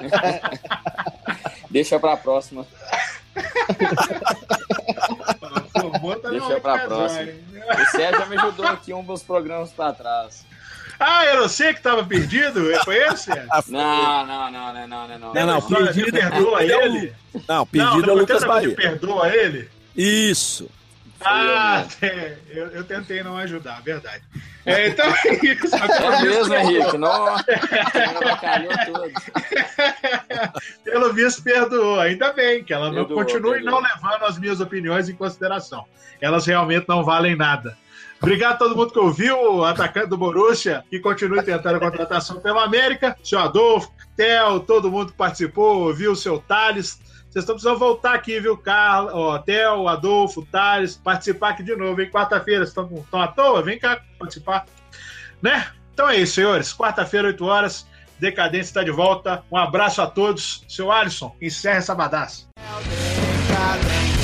Deixa pra próxima. Deixa pra próxima. O Sérgio já me ajudou aqui dos programas pra trás. Ah, era você que tava perdido? Foi esse? Não. Perdido perdoa ele? Não, perdido é o Lucas Bahia. Perdoa ele? Isso. Eu tentei não ajudar, verdade. Então é isso. É mesmo, Henrique. Nossa, calhou tudo. Pelo visto, perdoou. Ainda bem que ela não continue não levando as minhas opiniões em consideração. Elas realmente não valem nada. Obrigado a todo mundo que ouviu, o atacante do Borussia, que continue tentando a contratação pelo América. Seu Adolfo, Theo, todo mundo que participou, ouviu o seu Thales. Vocês estão precisando voltar aqui, viu, Carlos, Theo, Adolfo, Thales, participar aqui de novo, hein? Quarta-feira, vocês estão à toa? Vem cá participar, né? Então é isso, senhores. Quarta-feira, 8 horas, Decadência está de volta. Um abraço a todos. Seu Alisson, encerra essa badaça.